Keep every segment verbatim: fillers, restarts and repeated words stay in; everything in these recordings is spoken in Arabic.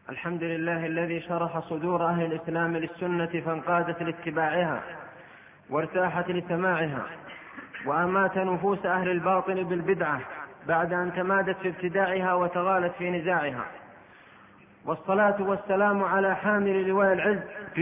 الحمد لله الذي شرح صدور أهل الإسلام للسنة فانقادت لاتباعها وارتاحت لسماعها، وأمات نفوس أهل الباطل بالبدعة بعد أن تمادت في ابتداعها وتغالت في نزاعها. والصلاة والسلام على حامل لواء العز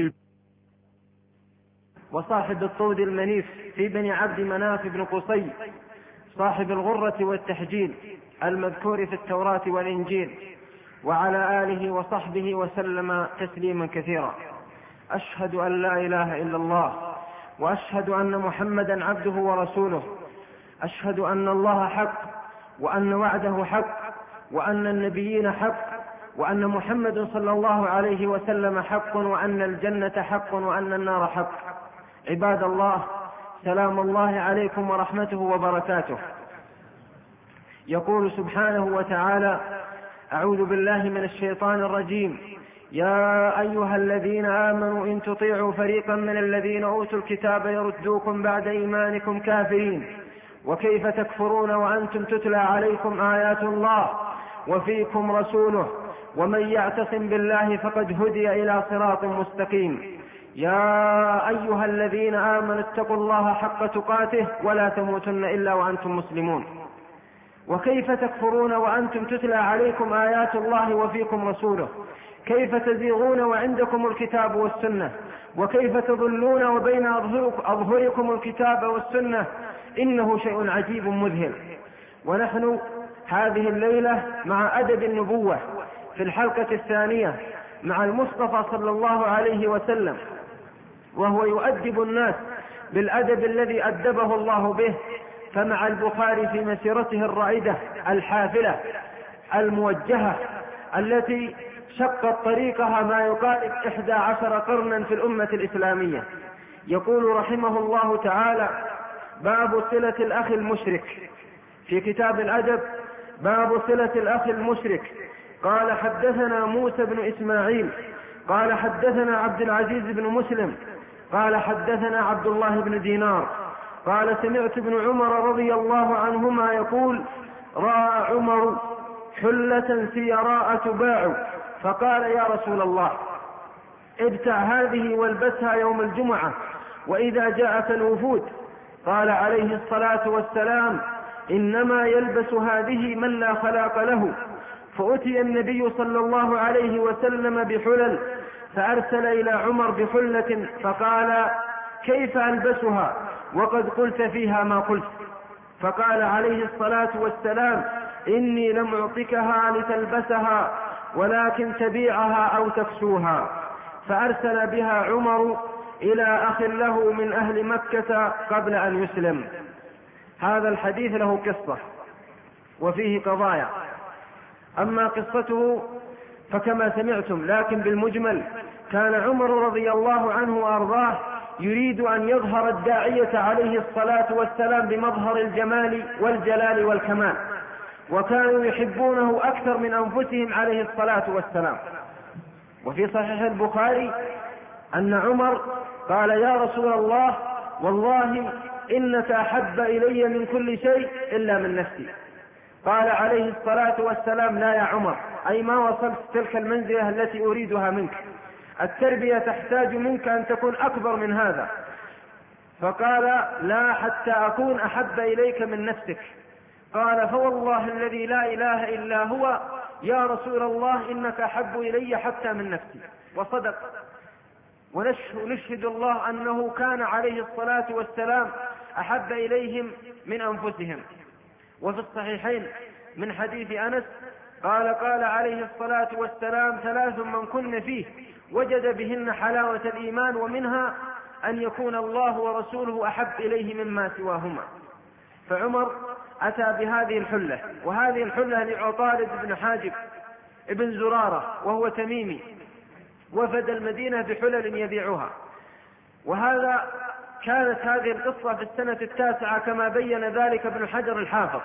وصاحب الطود المنيف في بني عبد مناف بن قصي، صاحب الغرة والتحجيل المذكور في التوراة والإنجيل، وعلى آله وصحبه وسلم تسليما كثيرا. أشهد أن لا إله إلا الله، وأشهد أن محمدا عبده ورسوله. أشهد أن الله حق، وأن وعده حق، وأن النبيين حق، وأن محمد صلى الله عليه وسلم حق، وأن الجنة حق، وأن النار حق. عباد الله، سلام الله عليكم ورحمته وبركاته. يقول سبحانه وتعالى: أعوذ بالله من الشيطان الرجيم. يا أيها الذين آمنوا إن تطيعوا فريقا من الذين أوتوا الكتاب يردوكم بعد إيمانكم كافرين، وكيف تكفرون وأنتم تتلى عليكم آيات الله وفيكم رسوله، ومن يعتصم بالله فقد هدي إلى صراط مستقيم. يا أيها الذين آمنوا اتقوا الله حق تقاته ولا تموتن إلا وأنتم مسلمون. وكيف تكفرون وأنتم تتلى عليكم آيات الله وفيكم رسوله، كيف تزيغون وعندكم الكتاب والسنة، وكيف تضلون وبين أظهركم الكتاب والسنة، إنه شيء عجيب مذهل. ونحن هذه الليلة مع أدب النبوة في الحلقة الثانية مع المصطفى صلى الله عليه وسلم، وهو يؤدب الناس بالأدب الذي أدبه الله به. فمع البخاري في مسيرته الرائدة الحافلة الموجهة التي شقت طريقها ما يقارب إحدى عشر قرنا في الأمة الإسلامية، يقول رحمه الله تعالى: باب صلة الأخ المشرك. في كتاب الأدب باب صلة الأخ المشرك. قال: حدثنا موسى بن إسماعيل قال حدثنا عبد العزيز بن مسلم قال حدثنا عبد الله بن دينار قال: سمعت ابن عمر رضي الله عنهما يقول: رأى عمر حلة سيراء تباع، فقال: يا رسول الله، ابتع هذه والبسها يوم الجمعة وإذا جاءك الوفود. قال عليه الصلاة والسلام: إنما يلبس هذه من لا خلاق له. فأتي النبي صلى الله عليه وسلم بحلل، فأرسل إلى عمر بحلة فقال: كيف ألبسها وقد قلت فيها ما قلت؟ فقال عليه الصلاة والسلام: إني لم أعطكها لتلبسها ولكن تبيعها أو تكسوها. فأرسل بها عمر إلى أخ له من أهل مكة قبل أن يسلم. هذا الحديث له قصة وفيه قضايا. أما قصته فكما سمعتم، لكن بالمجمل كان عمر رضي الله عنه وأرضاه يريد أن يظهر الداعية عليه الصلاة والسلام بمظهر الجمال والجلال والكمال، وكانوا يحبونه أكثر من أنفسهم عليه الصلاة والسلام. وفي صحيح البخاري أن عمر قال: يا رسول الله، والله إنك أحب إلي من كل شيء إلا من نفسي. قال عليه الصلاة والسلام: لا يا عمر، أي ما وصلت تلك المنزلة التي أريدها منك، التربية تحتاج منك أن تكون أكبر من هذا. فقال: لا، حتى أكون أحب إليك من نفسك. قال: فوالله الذي لا إله إلا هو يا رسول الله، إنك أحب إلي حتى من نفسي. وصدق. ونشهد الله أنه كان عليه الصلاة والسلام أحب إليهم من أنفسهم. وفي الصحيحين من حديث أنس قال: قال عليه الصلاة والسلام: ثلاث من كن فيه وجد بهن حلاوة الإيمان، ومنها أن يكون الله ورسوله أحب إليه مما سواهما. فعمر أتى بهذه الحلة، وهذه الحلة لعطارد بن حاجب ابن زرارة وهو تميمي، وفد المدينة بحلل يبيعها. وهذا كانت هذه القصة في السنة التاسعة كما بين ذلك ابن حجر الحافظ.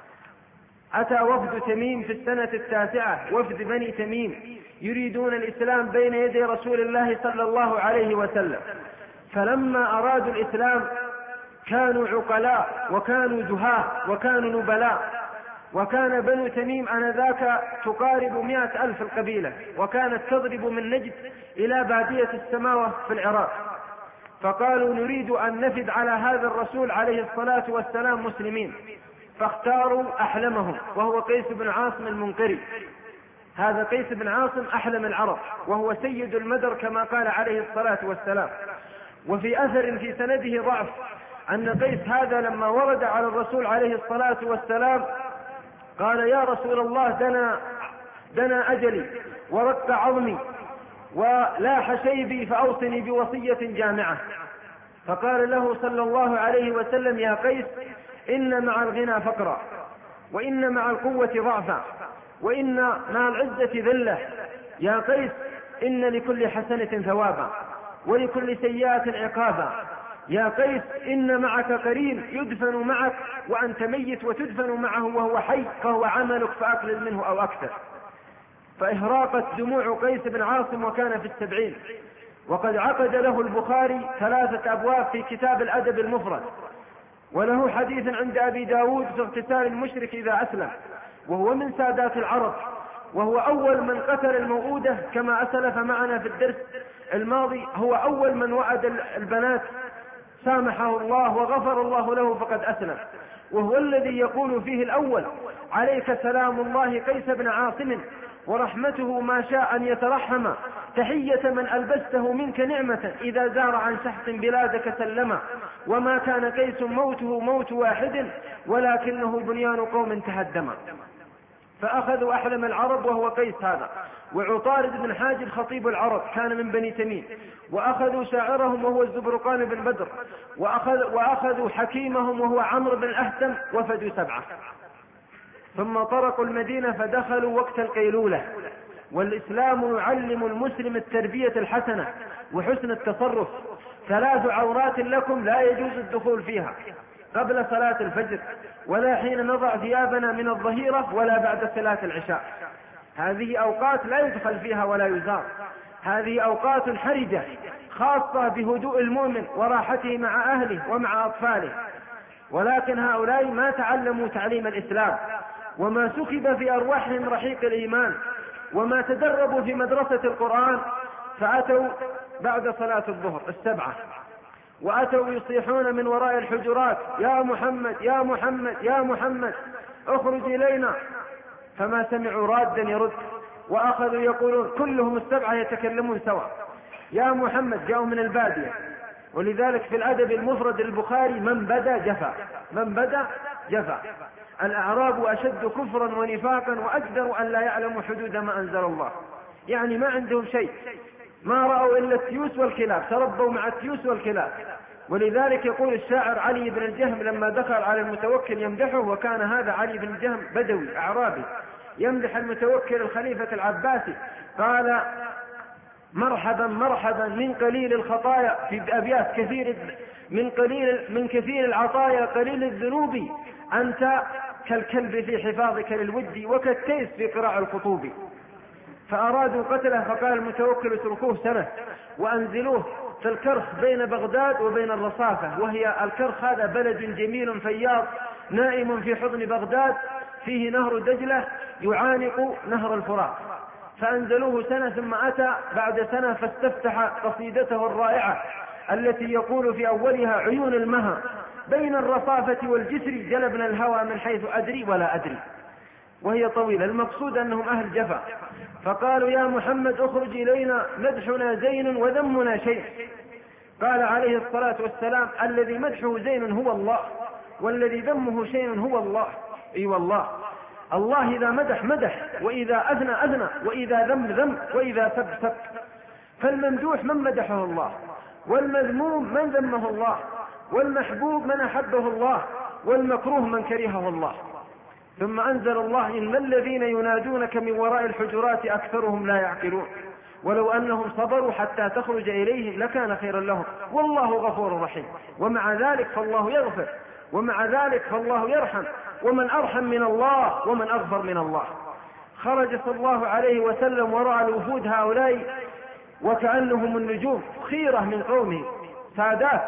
أتى وفد تميم في السنة التاسعة، وفد بني تميم يريدون الإسلام بين يدي رسول الله صلى الله عليه وسلم. فلما أرادوا الإسلام كانوا عقلاء وكانوا جهاة وكانوا نبلاء، وكان بنو تميم آنذاك تقارب مئة ألف القبيلة، وكانت تضرب من نجد إلى بادية السماوة في العراق. فقالوا نريد أن نفد على هذا الرسول عليه الصلاة والسلام مسلمين، فاختاروا أحلمهم وهو قيس بن عاصم المنقري. هذا قيس بن عاصم أحلم العرب، وهو سيد المدر كما قال عليه الصلاة والسلام. وفي أثر في سنده ضعف أن قيس هذا لما ورد على الرسول عليه الصلاة والسلام قال يا رسول الله دنا, دنا أجلي ورق عظمي ولاح شيبي فأوصني بوصية جامعة. فقال له صلى الله عليه وسلم يا قيس إن مع الغنى فقرا، وإن مع القوة ضعفا، وإن مع العزة ذلة. يا قيس إن لكل حسنة ثوابا ولكل سيئة عقابا. يا قيس إن معك قرين يدفن معك وأنت ميت وتدفن معه وهو حي، فهو عملك فأقلل منه أو أكثر. فإهراقت دموع قيس بن عاصم وكان في السبعين. وقد عقد له البخاري ثلاثة أبواب في كتاب الأدب المفرد، وله حديث عند أبي داود في اغتسال المشرك إذا أسلم، وهو من سادات العرب، وهو أول من قتل الموؤودة كما أسلف معنا في الدرس الماضي. هو أول من وعد البنات سامحه الله وغفر الله له فقد أسلم، وهو الذي يقول فيه الأول عليك سلام الله قيس بن عاصم ورحمته ما شاء أن يترحم، تحية من ألبسته منك نعمة إذا زار عن شخص بلادك سلما، وما كان قيس موته موت واحد ولكنه بنيان قوم تهدما. فأخذوا أحلم العرب وهو قيس هذا، وعطارد بن حاجب خطيب العرب كان من بني تميم، وأخذوا شاعرهم وهو الزبرقان بن بدر، وأخذ وأخذوا حكيمهم وهو عمرو بن الأهتم، وفدوا سبعة. ثم طرقوا المدينة فدخلوا وقت القيلولة، والإسلام يعلم المسلم التربية الحسنة وحسن التصرف. ثلاث عورات لكم لا يجوز الدخول فيها: قبل صلاة الفجر، ولا حين نضع ثيابنا من الظهيرة، ولا بعد صلاة العشاء. هذه أوقات لا يدخل فيها ولا يزار. هذه أوقات حرجة خاصة بهدوء المؤمن وراحته مع أهله ومع أطفاله. ولكن هؤلاء ما تعلموا تعليم الإسلام، وما سكب في أرواحهم رحيق الإيمان، وما تدربوا في مدرسة القرآن، فأتوا بعد صلاة الظهر السبعة، وأتوا يصيحون من وراء الحجرات يا محمد يا محمد يا محمد اخرج إلينا، فما سمعوا رادا يرد، وأخذوا يقولون كلهم السبعة يتكلمون سوا يا محمد. جاءوا من البادية، ولذلك في الأدب المفرد البخاري من بدا جفا، من بدا جفا. الأعراب أشد كفرا ونفاقا وأجدر أن لا يعلموا حدود ما أنزل الله، يعني ما عندهم شيء، ما رأوا إلا التيوس والكلاب، تربوا مع التيوس والكلاب. ولذلك يقول الشاعر علي بن الجهم لما دخل على المتوكل يمدحه، وكان هذا علي بن الجهم بدوي أعرابي يمدح المتوكل الخليفة العباسي، قال مرحبا مرحبا من قليل الخطايا، في أبيات كثير من قليل من كثير العطايا قليل الذنوب، أنت كالكلب في حفاظك للود وكالتيس في قراع الخطوب. فأرادوا قتله، فقال المتوكل اتركوه سنة وأنزلوه في الكرخ بين بغداد وبين الرصافة، وهي الكرخ هذا بلد جميل فياض نائم في حضن بغداد، فيه نهر دجلة يعانق نهر الفرات. فأنزلوه سنة، ثم أتى بعد سنة فاستفتح قصيدته الرائعة التي يقول في أولها عيون المها بين الرصافة والجسر جلبنا الهوى من حيث أدري ولا أدري، وهي طويلة. المقصود أنهم أهل جفا. فقالوا يا محمد اخرج إلينا، مدحنا زين وذمنا شيء. قال عليه الصلاة والسلام الذي مدحه زين هو الله، والذي ذمه شيء هو الله. اي والله، الله إذا مدح مدح، وإذا أذنى أذنى، وإذا ذم ذم، وإذا سب سب. فالممدوح من مدحه الله، والمذموم من ذمه الله، والمحبوب من أحبه الله، والمكروه من كرهه الله. ثم أنزل الله إن الذين ينادونك من وراء الحجرات أكثرهم لا يعقلون ولو أنهم صبروا حتى تخرج إليهم لكان خيرا لهم والله غفور رحيم. ومع ذلك فالله يغفر، ومع ذلك فالله يرحم، ومن أرحم من الله ومن أغفر من الله. خرج صلى الله عليه وسلم وراء الوفود هؤلاء وكأنهم النجوم، خيرة من قومه، سادات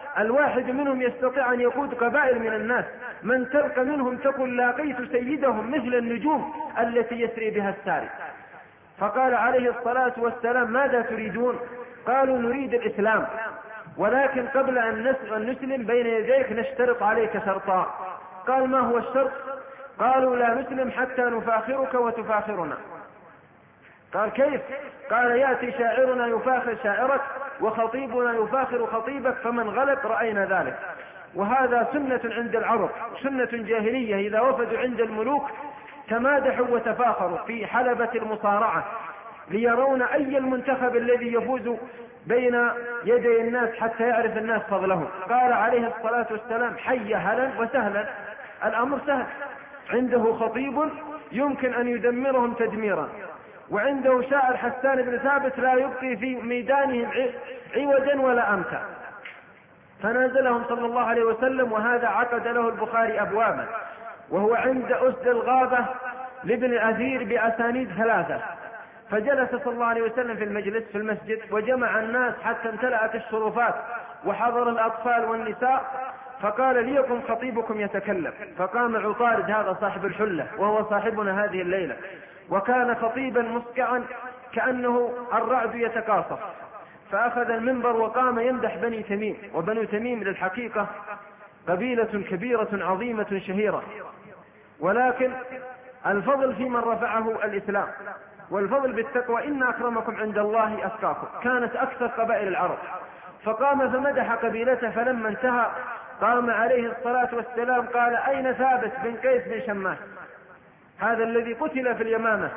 الواحد منهم يستطيع أن يقود قبائل من الناس، من تلقى منهم تقول لاقيت سيدهم مثل النجوم التي يسري بها الساري. فقال عليه الصلاة والسلام ماذا تريدون؟ قالوا نريد الإسلام، ولكن قبل أن نسلم بين يديك نشترط عليك شرطان. قال ما هو الشرط؟ قالوا لا نسلم حتى نفاخرك وتفاخرنا. قال كيف؟ قال يأتي شاعرنا يفاخر شاعرك وخطيبنا يفاخر خطيبك، فمن غلب رأينا ذلك. وهذا سنة عند العرب، سنة جاهلية، إذا وفدوا عند الملوك تمادحوا وتفاخروا في حلبة المصارعة ليرون أي المنتخب الذي يفوز بين يدي الناس حتى يعرف الناس فضلهم. قال عليه الصلاة والسلام حي هلا وسهلا، الأمر سهل، عنده خطيب يمكن أن يدمرهم تدميرا، وعنده شاعر حسان بن ثابت لا يبقي في ميدانهم عوجا ولا أمتا. فنازلهم صلى الله عليه وسلم، وهذا عقد له البخاري أبوابا، وهو عند أسد الغابة لابن الأثير بأسانيد ثلاثة. فجلس صلى الله عليه وسلم في المجلس في المسجد وجمع الناس حتى امتلأت الشرفات وحضر الأطفال والنساء، فقال ليكم خطيبكم يتكلم. فقام عطارد هذا صاحب الحلة وهو صاحبنا هذه الليلة، وكان خطيبا مسكعا كأنه الرعد يتقاصف، فأخذ المنبر وقام يمدح بني تميم. وبنو تميم للحقيقة قبيلة كبيرة عظيمة شهيرة، ولكن الفضل في من رفعه الإسلام، والفضل بالتقوى إن أكرمكم عند الله أتقاكم. كانت أكثر قبائل العرب، فقام فمدح قبيلته. فلما انتهى قام عليه الصلاة والسلام قال أين ثابت بن قيس بن شماس هذا الذي قتل في اليمامة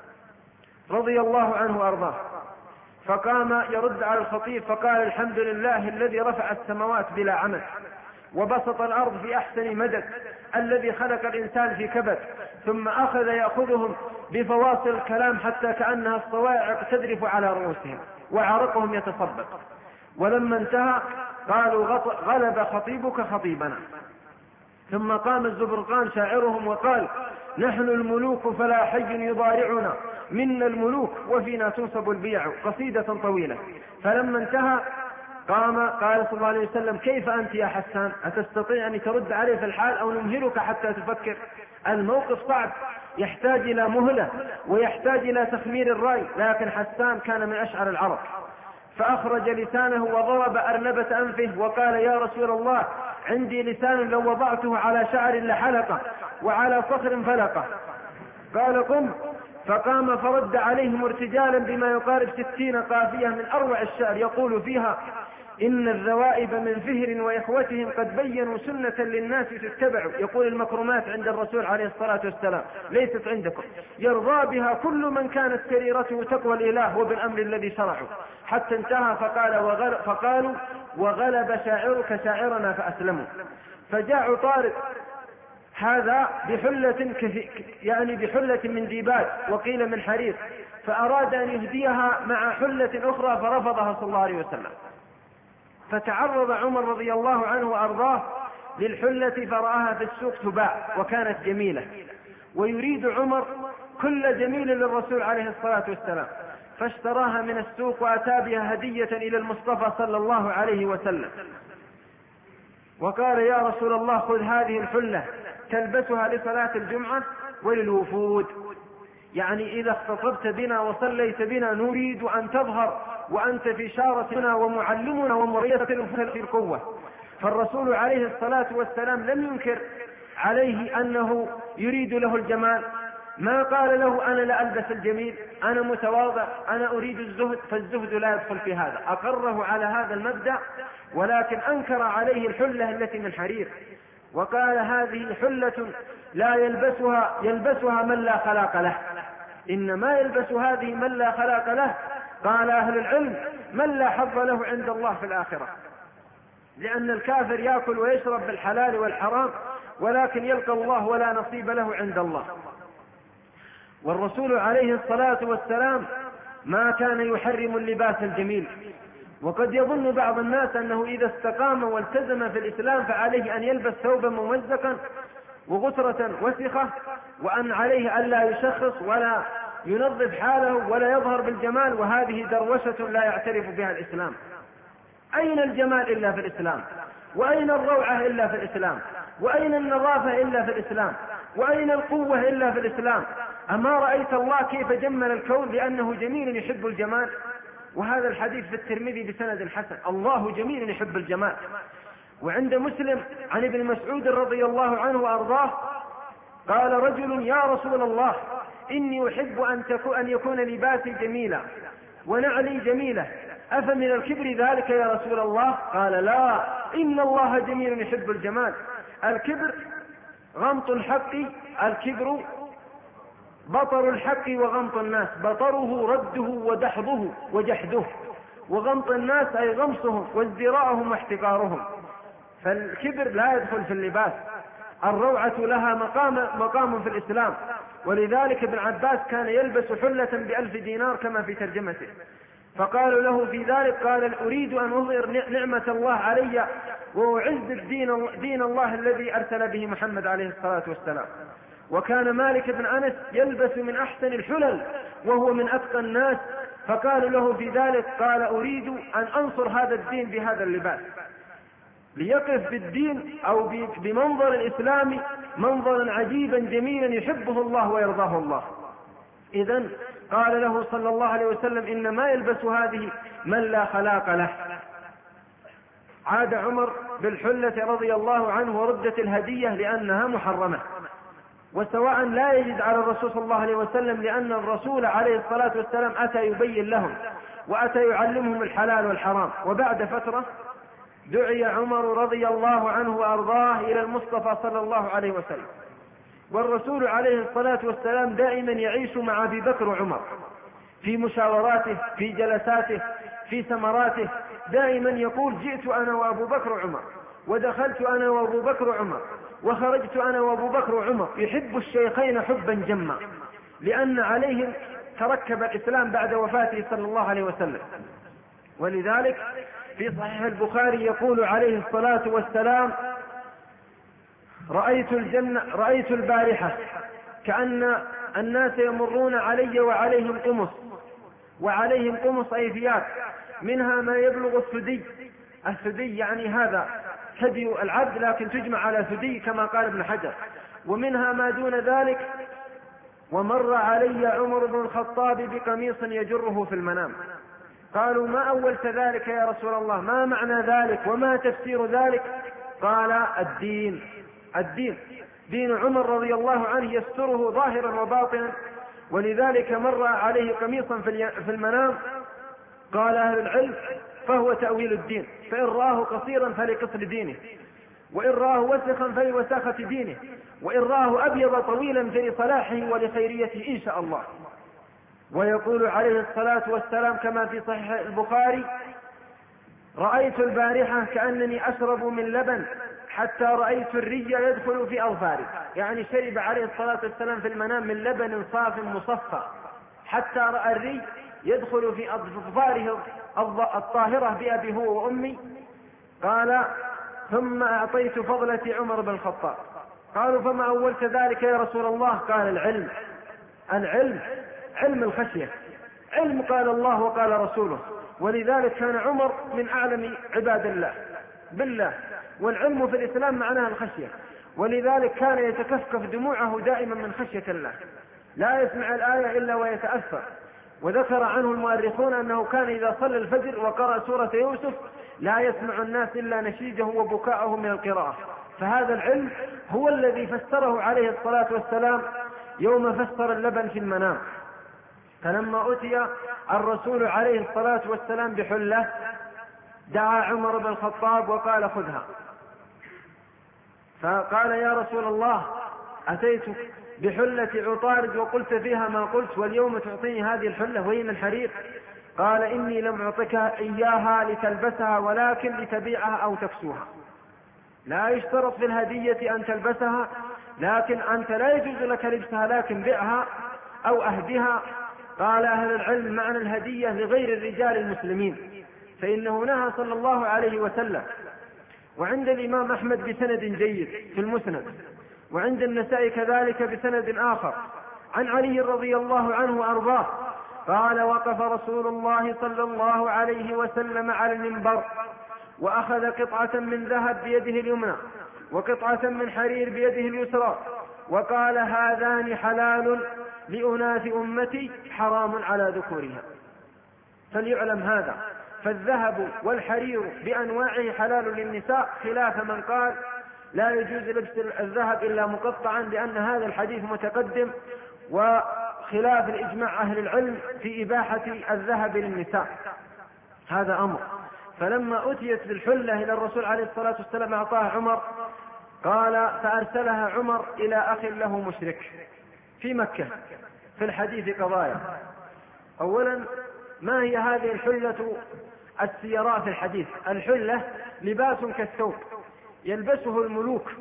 رضي الله عنه وأرضاه؟ فقام يرد على الخطيب فقال الحمد لله الذي رفع السماوات بلا عمد وبسط الأرض في أحسن مدد، الذي خلق الإنسان في كبد. ثم أخذ يأخذهم بفواصل الكلام حتى كأنها الصواعق تدرف على رؤوسهم وعرقهم يتصبب. ولما انتهى قالوا غلب خطيبك خطيبنا. ثم قام الزبرقان شاعرهم وقال نحن الملوك فلا حي يضارعنا، منا الملوك وفينا تنصب البيع، قصيدة طويلة. فلما انتهى قام قال صلى الله عليه وسلم كيف أنت يا حسان؟ أتستطيع أن ترد عليه في الحال أو نمهلك حتى تفكر؟ الموقف صعب، يحتاج إلى مهلة ويحتاج إلى تخمير الرأي، لكن حسان كان من أشعر العرب، فأخرج لسانه وضرب أرنبة أنفه وقال يا رسول الله عندي لسان لو وضعته على شعر لحلقه وعلى صخر فلقه. قال قم. فقام فرد عليهم ارتجالا بما يقارب ستين قافية من أروع الشعر يقول فيها إن الذوائب من فهر وإخوتهم قد بينوا سنة للناس تتبع. يقول المكرمات عند الرسول عليه الصلاة والسلام ليست عندكم، يرضى بها كل من كانت سريرته تقوى الإله وبالأمر الذي شرعه. حتى انتهى فقال وغل فقالوا وغلب شاعرك شاعرنا فأسلموا. فجاء عطارد هذا بحلة يعني بحلة من ديباج وقيل من حرير، فأراد أن يهديها مع حلة أخرى فرفضها صلى الله عليه وسلم. فتعرض عمر رضي الله عنه وأرضاه للحلة فرآها في السوق تباع وكانت جميلة، ويريد عمر كل جميل للرسول عليه الصلاة والسلام، فاشتراها من السوق وأتى بها هدية إلى المصطفى صلى الله عليه وسلم، وقال يا رسول الله خذ هذه الحلة تلبسها لصلاة الجمعة وللوفود، يعني إذا اختصبت بنا وصليت بنا نريد أن تظهر وأنت في شارتنا ومعلمنا ومريدة في القوة. فالرسول عليه الصلاة والسلام لم ينكر عليه أنه يريد له الجمال، ما قال له أنا لا ألبس الجميل، أنا متواضع، أنا أريد الزهد، فالزهد لا يدخل في هذا. أقره على هذا المبدأ، ولكن أنكر عليه الحلة التي من حرير، وقال هذه حلة لا يلبسها يلبسها من لا خلاق له، إنما يلبس هذه من لا خلاق له. قال أهل العلم من لا حظ له عند الله في الآخرة، لأن الكافر يأكل ويشرب بالحلال والحرام ولكن يلقى الله ولا نصيب له عند الله. والرسول عليه الصلاة والسلام ما كان يحرم اللباس الجميل، وقد يظن بعض الناس أنه إذا استقام والتزم في الإسلام فعليه أن يلبس ثوبا ممزقا وغترة وسخة، وأن عليه ألا يشخص ولا ينظف حاله ولا يظهر بالجمال، وهذه دروشة لا يعترف بها الإسلام. أين الجمال إلا في الإسلام؟ وأين الروعة إلا في الإسلام؟ وأين النظافة إلا في الإسلام؟ وأين القوة إلا في الإسلام؟ أما رأيت الله كيف جمل الكون لأنه جميل يحب الجمال؟ وهذا الحديث في الترمذي بسند حسن، الله جميل يحب الجمال. وعند مسلم عن ابن مسعود رضي الله عنه وأرضاه قال رجل يا رسول الله إني أحب أن, أن يكون لباسي جميلا ونعلي جميلة، أفمن الكبر ذلك يا رسول الله؟ قال لا، إن الله جميل يحب الجمال. الكبر غمط الحق، الكبر بطر الحق وغمط الناس، بطره رده ودحضه وجحده، وغمط الناس أي غمصهم وازدراءهم واحتقارهم. فالكبر لا يدخل في اللباس، الروعة لها مقام, مقام في الإسلام. ولذلك ابن عباس كان يلبس حلة بألف دينار كما في ترجمته، فقالوا له في ذلك قال أريد أن أظهر نعمة الله علي وأعز الدين دين الله الذي أرسل به محمد عليه الصلاة والسلام. وكان مالك بن أنس يلبس من أحسن الحلل وهو من أتقى الناس، فقالوا له في ذلك قال أريد أن أنصر هذا الدين بهذا اللباس، ليقف بالدين أو بمنظر الإسلام منظرا عجيبا جميلا يحبه الله ويرضاه الله. إذن قال له صلى الله عليه وسلم إنما يلبس هذه من لا خلاق له. عاد عمر بالحلة رضي الله عنه وردت الهدية لأنها محرمة، وسواء لا يجد على الرسول صلى الله عليه وسلم، لأن الرسول عليه الصلاة والسلام أتى يبين لهم وأتى يعلمهم الحلال والحرام. وبعد فترة دعي عمر رضي الله عنه وأرضاه إلى المصطفى صلى الله عليه وسلم، والرسول عليه الصلاة والسلام دائما يعيش مع أبي بكر وعمر في مشاوراته، في جلساته، في سمراته، دائما يقول جئت أنا وأبو بكر وعمر، ودخلت أنا وأبو بكر وعمر، وخرجت أنا وأبو بكر وعمر. يحب الشيخين حبا جما، لأن عليهم تركب الإسلام بعد وفاته صلى الله عليه وسلم. ولذلك في صحيح البخاري يقول عليه الصلاة والسلام رأيت الجنة رأيت البارحة كأن الناس يمرون علي وعليهم قمص، وعليهم قمص أي ثياب، منها ما يبلغ الثدي، الثدي يعني هذا ثدي العبد لكن تجمع على ثدي كما قال ابن حجر، ومنها ما دون ذلك. ومر علي عمر بن الخطاب بقميص يجره في المنام. قالوا ما أولت ذلك يا رسول الله؟ ما معنى ذلك وما تفسير ذلك؟ قال الدين، الدين دين عمر رضي الله عنه يستره ظاهرا وباطنا. ولذلك مر عليه قميصا في المنام، قال أهل العلم فهو تأويل الدين، فإن رآه قصيرا فلقصر دينه، وإن رآه وسخا فلوساخة دينه، وإن رآه أبيض طويلا فلصلاحه ولخيريته إن شاء الله. ويقول عليه الصلاة والسلام كما في صحيح البخاري رأيت البارحة كأنني أشرب من لبن حتى رأيت الري يدخل في أظفاري، يعني شرب عليه الصلاة والسلام في المنام من لبن صاف مصفى حتى رأى الري يدخل في أظفاره الطاهرة بأبي هو وأمي. قال ثم أعطيت فضلة عمر بن الخطاب. قالوا فما أولت ذلك يا رسول الله؟ قال العلم، العلم علم الخشية، علم قال الله وقال رسوله. ولذلك كان عمر من أعلم عباد الله بالله، والعلم في الإسلام معناها الخشية. ولذلك كان يتكفكف دموعه دائما من خشية الله، لا يسمع الآية إلا ويتأثر. وذكر عنه المؤرخون أنه كان إذا صلى الفجر وقرأ سورة يوسف لا يسمع الناس إلا نشيجه وبكاءه من القراءة. فهذا العلم هو الذي فسره عليه الصلاة والسلام يوم فسر اللبن في المنام. فلما أتي الرسول عليه الصلاة والسلام بحلة دعا عمر بن الخطاب وقال خذها. فقال يا رسول الله أتيتك بحلة عطارد وقلت فيها ما قلت، واليوم تعطيني هذه الحلة وهي من حرير؟ قال إني لم أعطك إياها لتلبسها ولكن لتبيعها أو تكسوها. لا يشترط في الهدية أن تلبسها، لكن أنت لا يجوز لك لبسها لكن بيعها أو أهدها. قال أهل العلم معنى الهدية لغير الرجال المسلمين، فإنه نهى صلى الله عليه وسلم. وعند الإمام أحمد بسند جيد في المسند، وعند النسائي كذلك بسند آخر عن علي رضي الله عنه وأرضاه قال وقف رسول الله صلى الله عليه وسلم على المنبر وأخذ قطعة من ذهب بيده اليمنى وقطعة من حرير بيده اليسرى وقال هذان حلال لأناس أمتي حرام على ذكورها. فليعلم هذا، فالذهب والحرير بأنواعه حلال للنساء، خلاف من قال لا يجوز لبس الذهب إلا مقطعا، لأن هذا الحديث متقدم، وخلاف الإجماع أهل العلم في إباحة الذهب للنساء. هذا أمر. فلما أتيت بالحلة إلى الرسول عليه الصلاة والسلام أعطاها عمر، قال فأرسلها عمر إلى أخ له مشرك في مكة. في الحديث قضايا. أولا، ما هي هذه الحلة السيراء في الحديث؟ الحلة لباس كالثوب يلبسه الملوك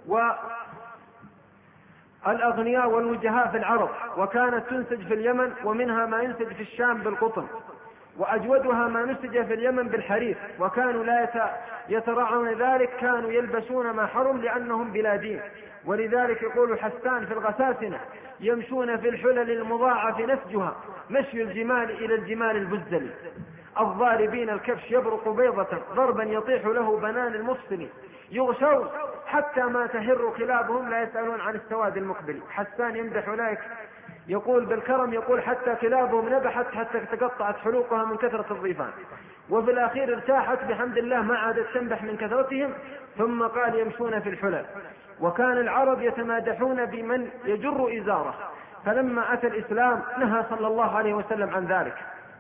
والأغنياء والوجهاء في العرب، وكانت تنسج في اليمن، ومنها ما ينسج في الشام بالقطن، وأجودها ما نسج في اليمن بالحرير، وكانوا لا يتراعون ذلك، كانوا يلبسون ما حرم لأنهم بلا دين. ولذلك يقول حسان في الغساسنة يمشون في الحلل المضاعف نسجها مشي الجمال إلى الجمال البزل، الضاربين الكبش يبرق بيضة ضربا يطيح له بنان المفصل، يغشون حتى ما تهر خلابهم لا يسألون عن السواد المقبل. حسان يمدح أولئك يقول بالكرم، يقول حتى كلابهم نبحت حتى تقطعت حلوقها من كثرة الضيفان، وفي الأخير ارتاحت بحمد الله ما عادت تنبح من كثرتهم. ثم قال يمشون في الحلل. وكان العرب يتمادحون بمن يجر إزاره، فلما أتى الإسلام نهى صلى الله عليه وسلم عن ذلك،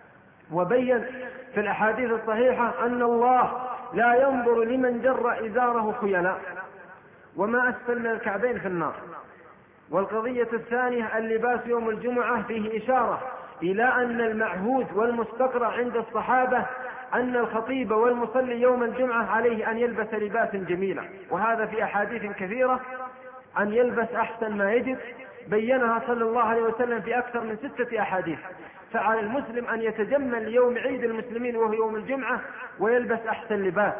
وبين في الأحاديث الصحيحة أن الله لا ينظر لمن جر إزاره خيلاء، وما أسفل من الكعبين في النار. والقضية الثانية اللباس يوم الجمعة فيه إشارة إلى أن المعهود والمستقر عند الصحابة أن الخطيب والمصلي يوم الجمعة عليه أن يلبس لباسا جميلا، وهذا في أحاديث كثيرة، أن يلبس أحسن ما يجد، بينها صلى الله عليه وسلم في أكثر من ستة أحاديث. فعلى المسلم أن يتجمل ليوم عيد المسلمين وهو يوم الجمعة ويلبس أحسن لباس.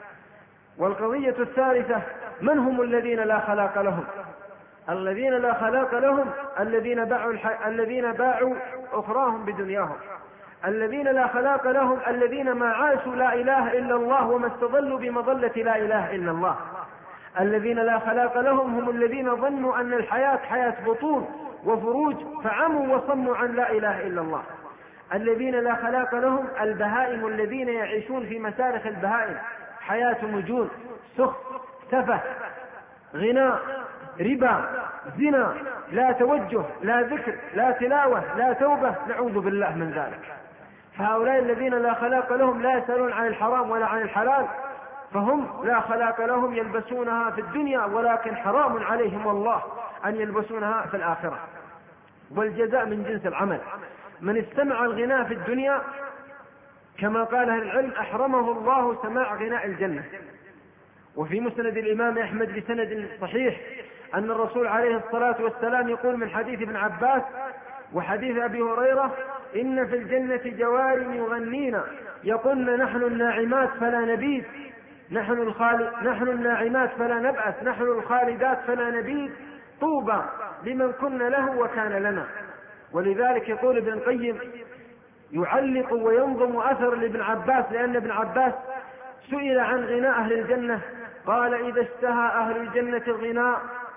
والقضية الثالثة، من هم الذين لا خلاق لهم؟ الذين لا خلاق لهم الذين باعوا, الح... الذين باعوا أخراهم بدنياهم. الذين لا خلاق لهم الذين ما عاشوا لا إله إلا الله وما استظلوا بمظلة لا إله إلا الله. الذين لا خلاق لهم هم الذين ظنوا أن الحياة حياة بطون وفروج فعموا وصموا عن لا إله إلا الله. الذين لا خلاق لهم البهائم الذين يعيشون في مسارح البهائم، حياة مجون، سخط، سفه، غناء، ربا، زنا، لا توجه، لا ذكر، لا تلاوة، لا توبة، نعوذ بالله من ذلك. فهؤلاء الذين لا خلاق لهم لا يسألون عن الحرام ولا عن الحلال، فهم لا خلاق لهم يلبسونها في الدنيا، ولكن حرام عليهم والله أن يلبسونها في الآخرة. والجزاء من جنس العمل. من استمع الغناء في الدنيا كما قال أهل العلم أحرمه الله سماع غناء الجنة. وفي مسند الإمام أحمد بسند صحيح أن الرسول عليه الصلاة والسلام يقول من حديث ابن عباس وحديث أبي هريرة: إن في الجنة جوار يغنين يقولن نحن الناعمات فلا نبيد، نحن, الخال... نحن الناعمات فلا نبأس، نحن الخالدات فلا نبيد، طوبى لمن كن له وكان لنا. ولذلك يقول ابن القيم يعلق وينظم أثر لابن عباس، لأن ابن عباس سئل عن غناء أهل الجنة قال: إذا اشتهى أهل الجنة الغناء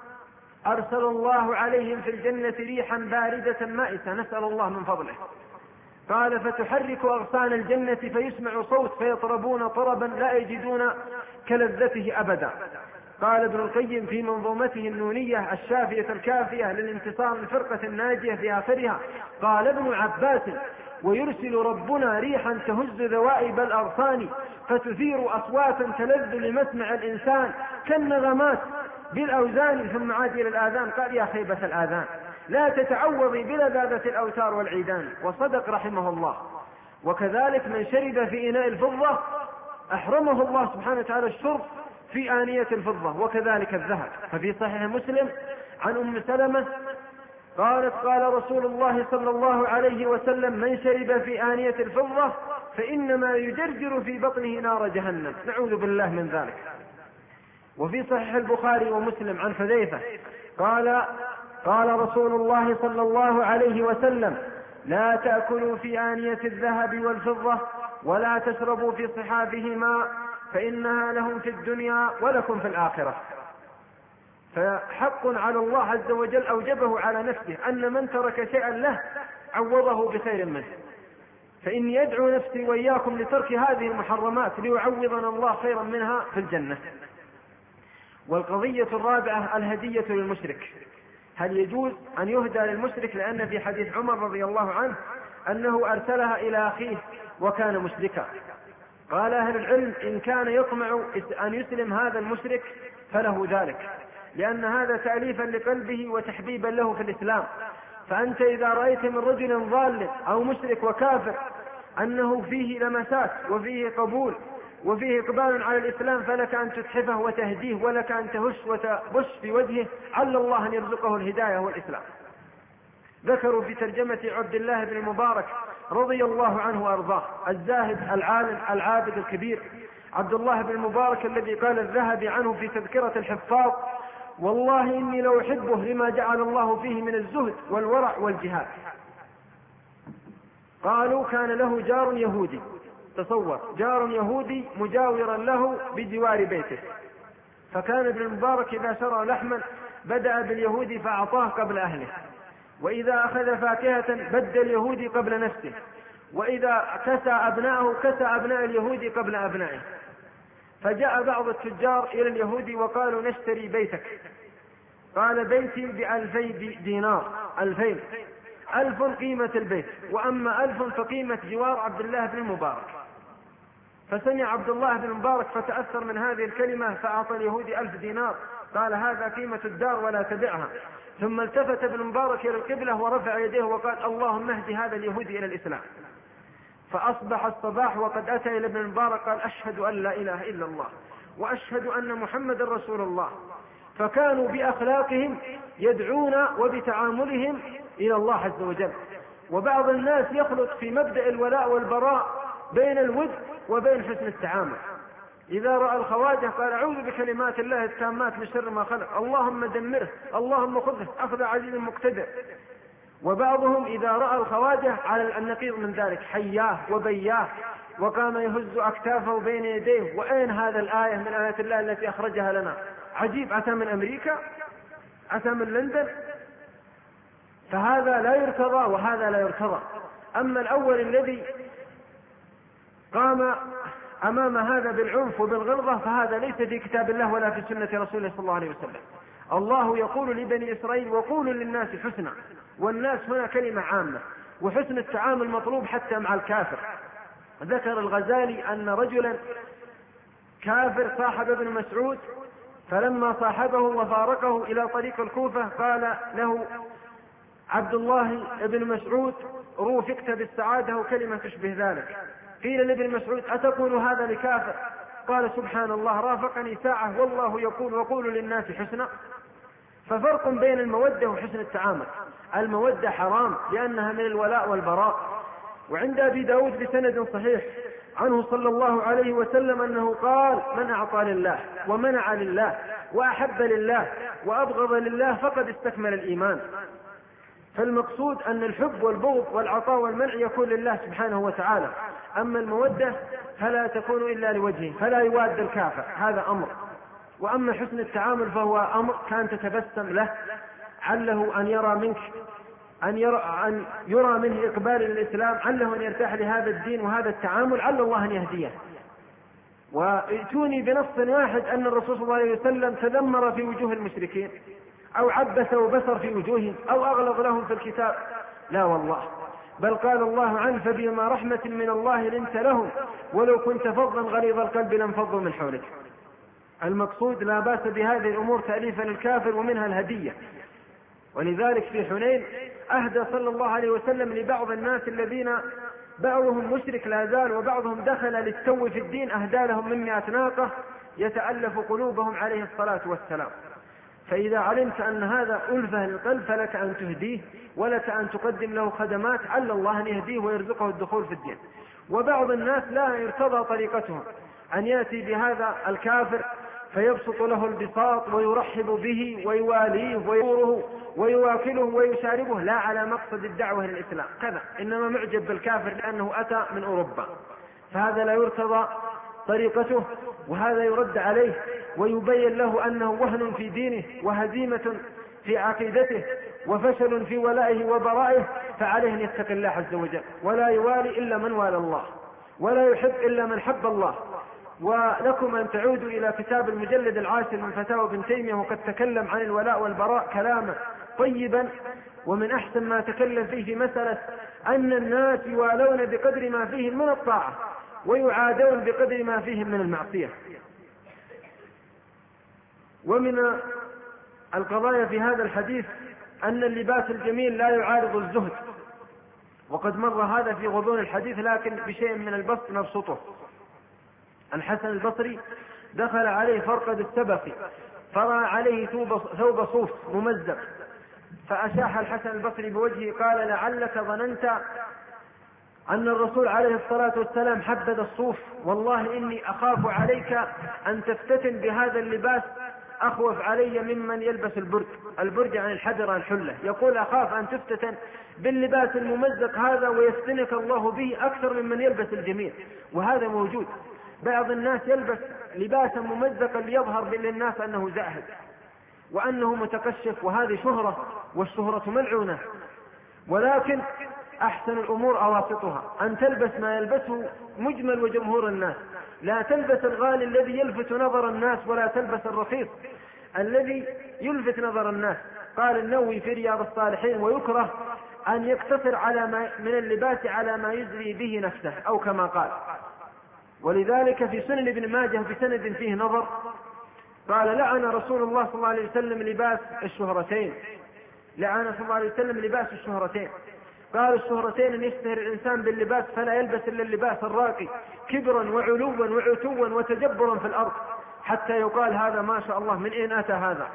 أرسل الله عليهم في الجنة ريحا باردة مائسة، نسأل الله من فضله. قال: فتحرك أغصان الجنة فيسمع صوت فيطربون طربا لا يجدون كلذته أبدا. قال ابن القيم في منظومته النونية الشافية الكافية للانتصار للفرقة الناجية في آخرها: قال ابن عباس: ويرسل ربنا ريحا تهز ذوائب الأغصان فتثير أصواتا تلذ لمسمع الإنسان كالنغمات بالأوزان، ثم عاد إلى الآذان. قال: يا خيبة الآذان لا تتعوضي بلذاذة الأوتار والعيدان. وصدق رحمه الله. وكذلك من شرب في إناء الفضة أحرمه الله سبحانه وتعالى الشرب في آنية الفضة، وكذلك الذهب. ففي صحيح مسلم عن أم سلمة قالت: قال رسول الله صلى الله عليه وسلم: من شرب في آنية الفضة فإنما يجرجر في بطنه نار جهنم، نعوذ بالله من ذلك. وفي صحيح البخاري ومسلم عن حذيفة قال: قال رسول الله صلى الله عليه وسلم: لا تأكلوا في آنية الذهب والفضة ولا تشربوا في صحافهما فإنها لهم في الدنيا ولكم في الآخرة. فحق على الله عز وجل أوجبه على نفسه أن من ترك شيئا له عوضه بخير منه. فإني أدعو نفسي وإياكم لترك هذه المحرمات ليعوضنا الله خيرا منها في الجنة. والقضية الرابعة الهدية للمشرك. هل يجوز أن يهدى للمشرك؟ لأن في حديث عمر رضي الله عنه أنه أرسلها إلى أخيه وكان مشركا. قال أهل العلم إن كان يطمع أن يسلم هذا المشرك فله ذلك، لأن هذا تأليفا لقلبه وتحبيبا له في الإسلام. فأنت إذا رأيت من رجل ضال أو مشرك وكافر أنه فيه لمسات وفيه قبول وفيه إقبال على الإسلام فلك أن تتحفه وتهديه، ولك أن تهش وتبش في وجهه عل الله أن يرزقه الهداية والإسلام. ذكروا في ترجمة عبد الله بن المبارك رضي الله عنه وأرضاه الزاهد العالم العابد الكبير عبد الله بن المبارك الذي قال الذهبي عنه في تذكرة الحفاظ: والله إني لو أحبه لما جعل الله فيه من الزهد والورع والجهاد. قالوا كان له جار يهودي، تصور جار يهودي مجاورا له بجوار بيته، فكان ابن المبارك إذا شرى لحما بدأ باليهودي فأعطاه قبل أهله، وإذا أخذ فاكهة بد اليهودي قبل نفسه، وإذا كسى أبنائه كسى أبناء اليهودي قبل أبنائه. فجاء بعض التجار إلى اليهودي وقالوا نشتري بيتك. قال بيتي بألفي دينار، ألفين، ألف قيمة البيت، وأما ألف فقيمة جوار عبد الله بن المبارك. فسمع عبد الله بن المبارك فتأثر من هذه الكلمة فأعطى اليهودي ألف دينار، قال هذا قيمة الدار ولا تبعها. ثم التفت ابن المبارك إلى القبلة ورفع يديه وقال اللهم اهد هذا اليهودي إلى الإسلام. فأصبح الصباح وقد أتى إلى ابن المبارك قال أشهد أن لا إله إلا الله وأشهد أن محمد رسول الله. فكانوا بأخلاقهم يدعون وبتعاملهم إلى الله عز وجل. وبعض الناس يخلط في مبدأ الولاء والبراء بين الود وبين حسن التعامل. إذا رأى الخواجة قال أعوذ بكلمات الله التامات من شر ما خلق، اللهم دمره، اللهم خذه أخذ عزيز مقتدر. وبعضهم إذا رأى الخواجة على النقيض من ذلك حياه وبياه، وقام يهز أكتافه بين يديه. وأين هذا الآية من آيات الله التي أخرجها لنا؟ عجيب، أتى من أمريكا، أتى من لندن. فهذا لا يرتضى وهذا لا يرتضى. أما الأول الذي قام أمام هذا بالعنف وبالغلظة فهذا ليس في كتاب الله ولا في سنة رسوله صلى الله عليه وسلم. الله يقول لبني إسرائيل وقولوا للناس حسنا، والناس هنا كلمة عامة، وحسن التعامل مطلوب حتى مع الكافر. ذكر الغزالي أن رجلا كافر صاحب ابن مسعود، فلما صاحبه وفارقه إلى طريق الكوفة قال له عبد الله ابن مسعود روفقت بالسعادة وكلمة تشبه ذلك. قيل لابن مسعود أتقول هذا لكافر؟ قال سبحان الله رافقني ساعة والله يقول وقولوا للناس حسنا. ففرق بين المودة وحسن التعامل. المودة حرام لأنها من الولاء والبراء. وعند أبي داود بسند صحيح عنه صلى الله عليه وسلم أنه قال من أعطى لله ومنع لله وأحب لله وأبغض لله فقد استكمل الإيمان. فالمقصود أن الحب والبغض والعطاء والمنع يكون لله سبحانه وتعالى. أما المودة فلا تكون إلا لوجهه، فلا يواد الكافر، هذا أمر. وأما حسن التعامل فهو أمر كان تتبسم له عله أن يرى منك أن يرى, أن يرى منه إقبال الإسلام، عله أن يرتاح لهذا الدين وهذا التعامل، عل الله أن يهديه. وائتوني بنص واحد أن الرسول صلى الله عليه وسلم تذمر في وجوه المشركين أو عبس وبصر في وجوههم أو أغلظ لهم في الكتاب، لا والله، بل قال الله عنه فبما رحمة من الله لنت لهم ولو كنت فظا غليظ القلب لانفضوا من حولك. المقصود لا باس بهذه الأمور تأليفا للكافر ومنها الهدية. ولذلك في حنين أهدى صلى الله عليه وسلم لبعض الناس الذين بعضهم مشرك لا زال وبعضهم دخل للتو في الدين، أهدى لهم من مئة ناقة يتألف قلوبهم عليه الصلاة والسلام. فإذا علمت أن هذا ألفه للقلب فلك أن تهديه ولك أن تقدم له خدمات عل الله أن يهديه ويرزقه الدخول في الدين. وبعض الناس لا يرتضى طريقتهم أن يأتي بهذا الكافر فيبسط له البساط ويرحب به ويواليه ويوره ويواكله ويشاربه، لا على مقصد الدعوة للإسلام كذا، إنما معجب بالكافر لأنه أتى من أوروبا. فهذا لا يرتضى طريقته، وهذا يرد عليه ويبين له أنه وهن في دينه وهزيمة في عقيدته وفشل في ولائه وبرائه، فعليه أن يتقي الله عز وجل ولا يوالي إلا من والى الله ولا يحب إلا من حب الله. ولكم أن تعودوا إلى كتاب المجلد العاشر من فتاوى ابن تيمية، وقد تكلم عن الولاء والبراء كلاما طيبا، ومن أحسن ما تكلم فيه في مسألة أن الناس يوالون بقدر ما فيهم من الطاعة ويعادون بقدر ما فيهم من المعصية. ومن القضايا في هذا الحديث أن اللباس الجميل لا يعارض الزهد، وقد مر هذا في غضون الحديث لكن بشيء من البسط نبسطه. الحسن البصري دخل عليه فرقد السبقي فرأى عليه ثوب صوف ممزق، فأشاح الحسن البصري بوجهه قال: لعلك ظننت أن الرسول عليه الصلاة والسلام حدد الصوف، والله إني أخاف عليك أن تفتتن بهذا اللباس، أخوف علي ممن يلبس البرج. البرج عن الحجر الحلة، يقول أخاف أن تفتتن باللباس الممزق هذا ويفتنك الله به أكثر ممن يلبس الجميل. وهذا موجود، بعض الناس يلبس لباسا ممزقا ليظهر للناس أنه زاهد وأنه متكشف، وهذه شهرة، والشهرة ملعونة. ولكن أحسن الأمور أواسطها، أن تلبس ما يلبسه مجمل وجمهور الناس، لا تلبس الغالي الذي يلفت نظر الناس، ولا تلبس الرخيص الذي يلفت نظر الناس. قال النووي في رياض الصالحين: ويكره أن يقتصر على ما من اللباس على ما يزري به نفسه، أو كما قال. ولذلك في سنن ابن ماجه بسند فيه نظر قال: لعن رسول الله صلى الله عليه وسلم لباس الشهرتين، لعن صلى الله عليه وسلم لباس الشهرتين. قال: الشهرتين أن يشتهر الإنسان باللباس فلا يلبس إلا اللباس الراقي، كبرا وعلوا وعتوا وتجبرا في الأرض، حتى يقال هذا ما شاء الله من أين أتى هذا.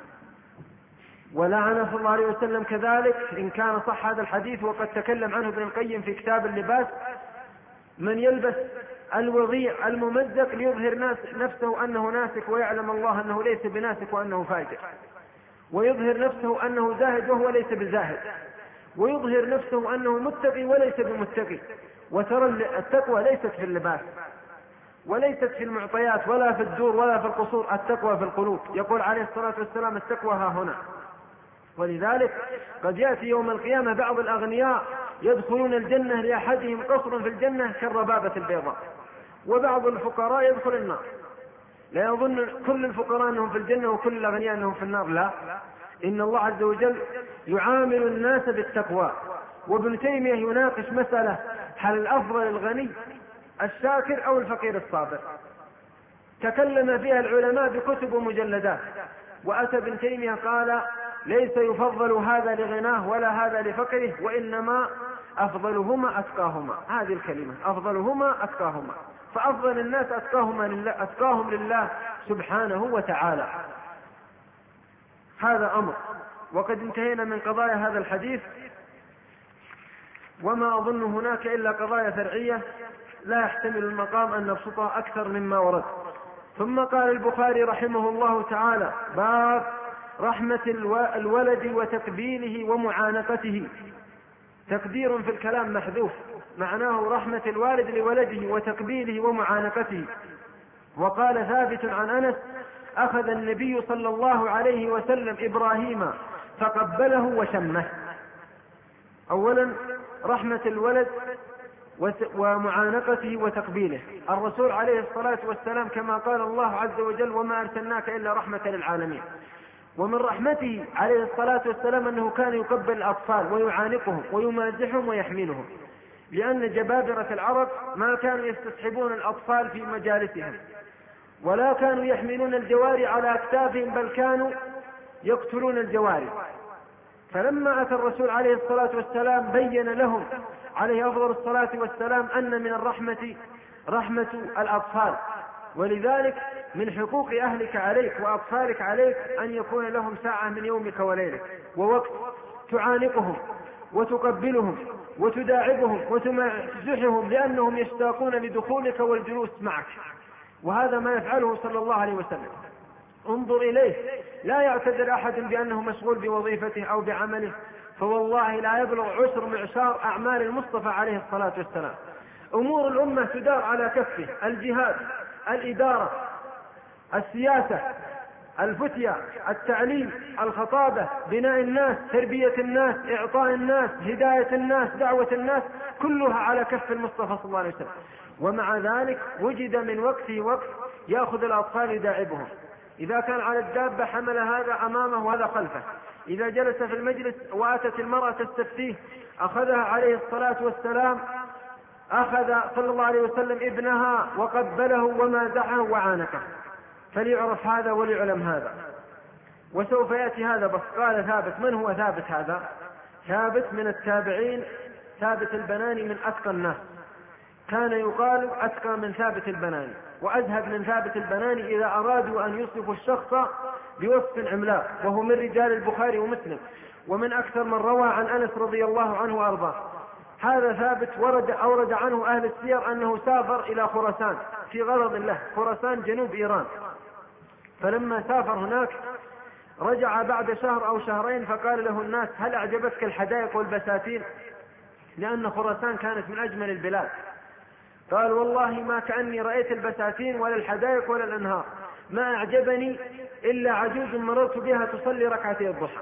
ولعن صلى الله عليه وسلم كذلك، إن كان صح هذا الحديث وقد تكلم عنه ابن القيم في كتاب اللباس، من يلبس الوضيع الممزق ليظهر ناس نفسه أنه ناسك، ويعلم الله أنه ليس بناسك وأنه فاجر، ويظهر نفسه أنه زاهد وهو ليس بزاهد، ويظهر نفسه أنه متقي وليس بمتقي. وترى التقوى ليست في اللباس وليست في المعطيات ولا في الدور ولا في القصور، التقوى في القلوب. يقول عليه الصلاة والسلام: التقوى ها هنا. ولذلك قد يأتي يوم القيامة بعض الأغنياء يدخلون الجنة لأحدهم قصر في الجنة كالربابة البيضاء، وبعض الفقراء يدخل النار. لا يظن كل الفقراء أنهم في الجنة وكل الأغنياء أنهم في النار، لا، إن الله عز وجل يعامل الناس بالتقوى. وابن تيمية يناقش مسألة: هل الأفضل الغني الشاكر أو الفقير الصابر؟ تكلم فيها العلماء بكتب ومجلدات، وأتى ابن تيمية قال: ليس يفضل هذا لغناه ولا هذا لفقره، وإنما أفضلهما أتقاهما. هذه الكلمة أفضلهما أتقاهما، فأفضل الناس أتقاهما لله، أتقاهم لله سبحانه وتعالى. هذا أمر. وقد انتهينا من قضايا هذا الحديث، وما أظن هناك إلا قضايا فرعية لا يحتمل المقام أن نبسطها أكثر مما ورد. ثم قال البخاري رحمه الله تعالى: باب رحمة الولد وتقبيله ومعانقته. تقدير في الكلام محذوف، معناه رحمة الوالد لولده وتقبيله ومعانقته. وقال ثابت عن أنس: أخذ النبي صلى الله عليه وسلم إبراهيم فقبله وشمه. أولا رحمة الولد ومعانقته وتقبيله. الرسول عليه الصلاة والسلام كما قال الله عز وجل: وما أرسلناك إلا رحمة للعالمين. ومن رحمته عليه الصلاة والسلام أنه كان يقبل الأطفال ويعانقهم ويمازحهم ويحملهم، لأن جبابرة العرب ما كانوا يستصحبون الأطفال في مجالسهم، ولا كانوا يحملون الجواري على أكتافهم، بل كانوا يقتلون الجواري. فلما أتى الرسول عليه الصلاة والسلام بين لهم عليه أفضل الصلاة والسلام أن من الرحمة رحمة الأطفال، ولذلك من حقوق أهلك عليك وأطفالك عليك أن يكون لهم ساعة من يومك وليلك ووقت تعانقهم وتقبلهم وتداعبهم وتمزحهم، لأنهم يشتاقون لدخولك والجلوس معك. وهذا ما يفعله صلى الله عليه وسلم. انظر إليه، لا يعتذر أحد بأنه مشغول بوظيفته أو بعمله، فوالله لا يبلغ عشر معشار أعمال المصطفى عليه الصلاة والسلام. أمور الأمة تدار على كفه: الجهاد الإدارة، السياسة، الفتية، التعليم، الخطابة، بناء الناس، تربية الناس، إعطاء الناس، هداية الناس، دعوة الناس، كلها على كف المصطفى صلى الله عليه وسلم. ومع ذلك وجد من وقته وقت يأخذ الأطفال يداعبهم، إذا كان على الدابة حمل هذا أمامه وهذا خلفه، إذا جلس في المجلس وأتت المرأة تستفتيه أخذها عليه الصلاة والسلام، أخذ صلى الله عليه وسلم ابنها وقبله ومازحه وعانقه. فليعرف هذا وليعلم هذا. وسوف يأتي هذا بس. قال ثابت. من هو ثابت هذا؟ ثابت من التابعين، ثابت البناني من أتقى الناس، كان يقال أتقى من ثابت البناني وأزهد من ثابت البناني إذا أرادوا أن يصفوا الشخص بوصف عملاق، وهو من رجال البخاري ومسلم، ومن أكثر من روى عن أنس رضي الله عنه وأرضاه. هذا ثابت ورد أورد عنه أهل السير أنه سافر إلى خراسان في غرض له، خراسان جنوب إيران، فلما سافر هناك رجع بعد شهر أو شهرين فقال له الناس: هل أعجبتك الحدائق والبساتين؟ لأن خراسان كانت من أجمل البلاد. قال: والله ما كأني رأيت البساتين ولا الحدائق ولا الأنهار، ما أعجبني إلا عجوز مررت بها تصلي ركعتي الضحى.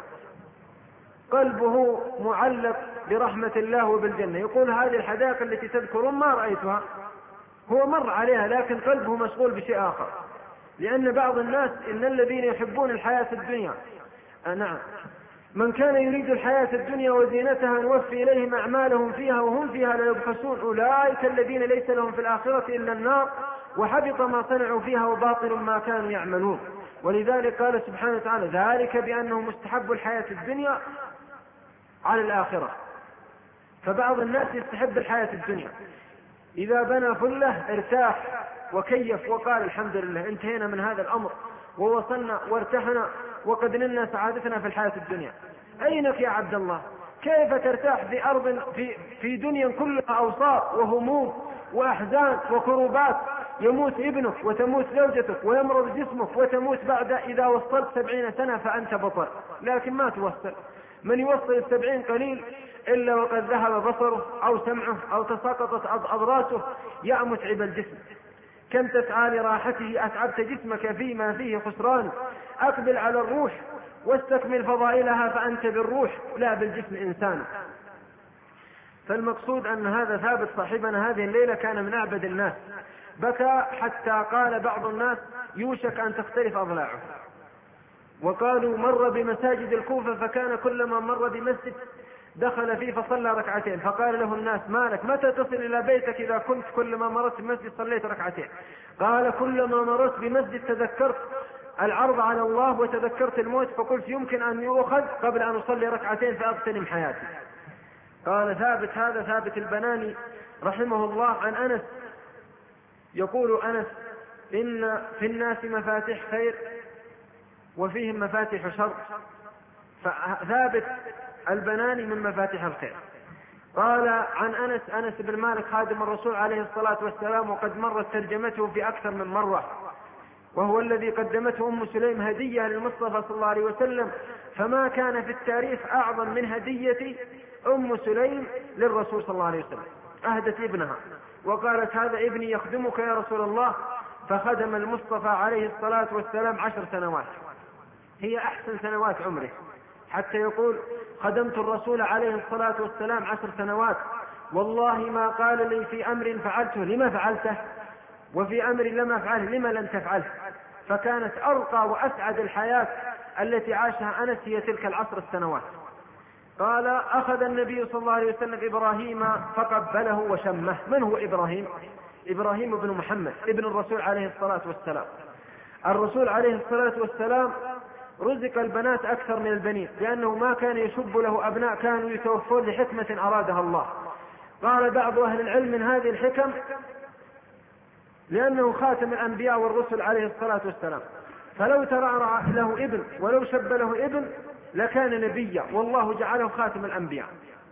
قلبه معلق برحمة الله وبالجنة، يقول: هذه الحدائق التي تذكرون ما رأيتها، هو مر عليها لكن قلبه مشغول بشيء آخر. لأن بعض الناس إن الذين يحبون الحياة الدنيا آه نعم من كان يريد الحياة الدنيا وزينتها نوفي إليهم أعمالهم فيها وهم فيها لا يبخسون، أولئك الذين ليس لهم في الآخرة إلا النار وحبط ما صنعوا فيها وباطل ما كانوا يعملون. ولذلك قال سبحانه وتعالى: ذلك بأنه مستحب الحياة الدنيا على الآخرة. فبعض الناس يستحب الحياة الدنيا، إذا بنى فله ارتاح وكيف وقال: الحمد لله انتهينا من هذا الأمر ووصلنا وارتحنا وقد نلنا سعادتنا في الحياة الدنيا. أينك يا عبد الله؟ كيف ترتاح في أرض في, في دنيا كلها أوصاف وهموم وأحزان وكروبات؟ يموت ابنك وتموت زوجتك ويمرض جسمك وتموت بعد إذا وصلت سبعين سنة فأنت بطل، لكن ما توصل. من يوصل السبعين قليل إلا وقد ذهب بصره أو سمعه أو تساقطت أضراسه، يا متعب الجسم، كم تسعى لراحته، أتعبت جسمك فيما فيه خسران. أقبل على الروح واستكمل فضائلها فأنت بالروح لا بالجسم إنسان. فالمقصود أن هذا ثابت صاحبنا هذه الليلة كان من أعبد الناس، بكى حتى قال بعض الناس: يوشك أن تختلف أضلاعه. وقالوا: مر بمساجد الكوفة فكان كلما مر بمسجد دخل فيه فصلى ركعتين، فقال له الناس: مالك؟ متى تصل إلى بيتك إذا كنت كلما مرت بمسجد صليت ركعتين؟ قال: كلما مرت بمسجد تذكرت العرض على الله وتذكرت الموت فقلت يمكن أن يؤخذ قبل أن أصلي ركعتين فأغتنم حياتي. قال ثابت هذا ثابت البناني رحمه الله عن أنس، يقول أنس: إن في الناس مفاتيح خير وفيهم مفاتيح شر، فثابت البناني من مفاتيح الخير. قال عن أنس: أنس بن مالك خادم الرسول عليه الصلاة والسلام، وقد مرت ترجمته في أكثر من مرة، وهو الذي قدمته أم سليم هدية للمصطفى صلى الله عليه وسلم، فما كان في التاريخ أعظم من هدية أم سليم للرسول صلى الله عليه وسلم. أهدت ابنها وقالت: هذا ابني يخدمك يا رسول الله. فخدم المصطفى عليه الصلاة والسلام عشر سنوات، هي أحسن سنوات عمره، حتى يقول: خدمت الرسول عليه الصلاة والسلام عشر سنوات والله ما قال لي في أمر فعلته لما فعلته، وفي أمر لم أفعله لما لم تفعله. فكانت أرقى وأسعد الحياة التي عاشها أنس هي تلك العشر السنوات. قال: أخذ النبي صلى الله عليه وسلم إبراهيم فقبله وشمه. من هو إبراهيم؟ إبراهيم بن محمد ابن الرسول عليه الصلاة والسلام. الرسول عليه الصلاة والسلام رزق البنات أكثر من البنين، لأنه ما كان يشب له أبناء، كانوا يتوفون لحكمة أرادها الله. قال بعض أهل العلم من هذه الحكم لأنه خاتم الأنبياء والرسل عليه الصلاة والسلام، فلو ترعرع له ابن ولو شب له ابن لكان نبيا، والله جعله خاتم الأنبياء.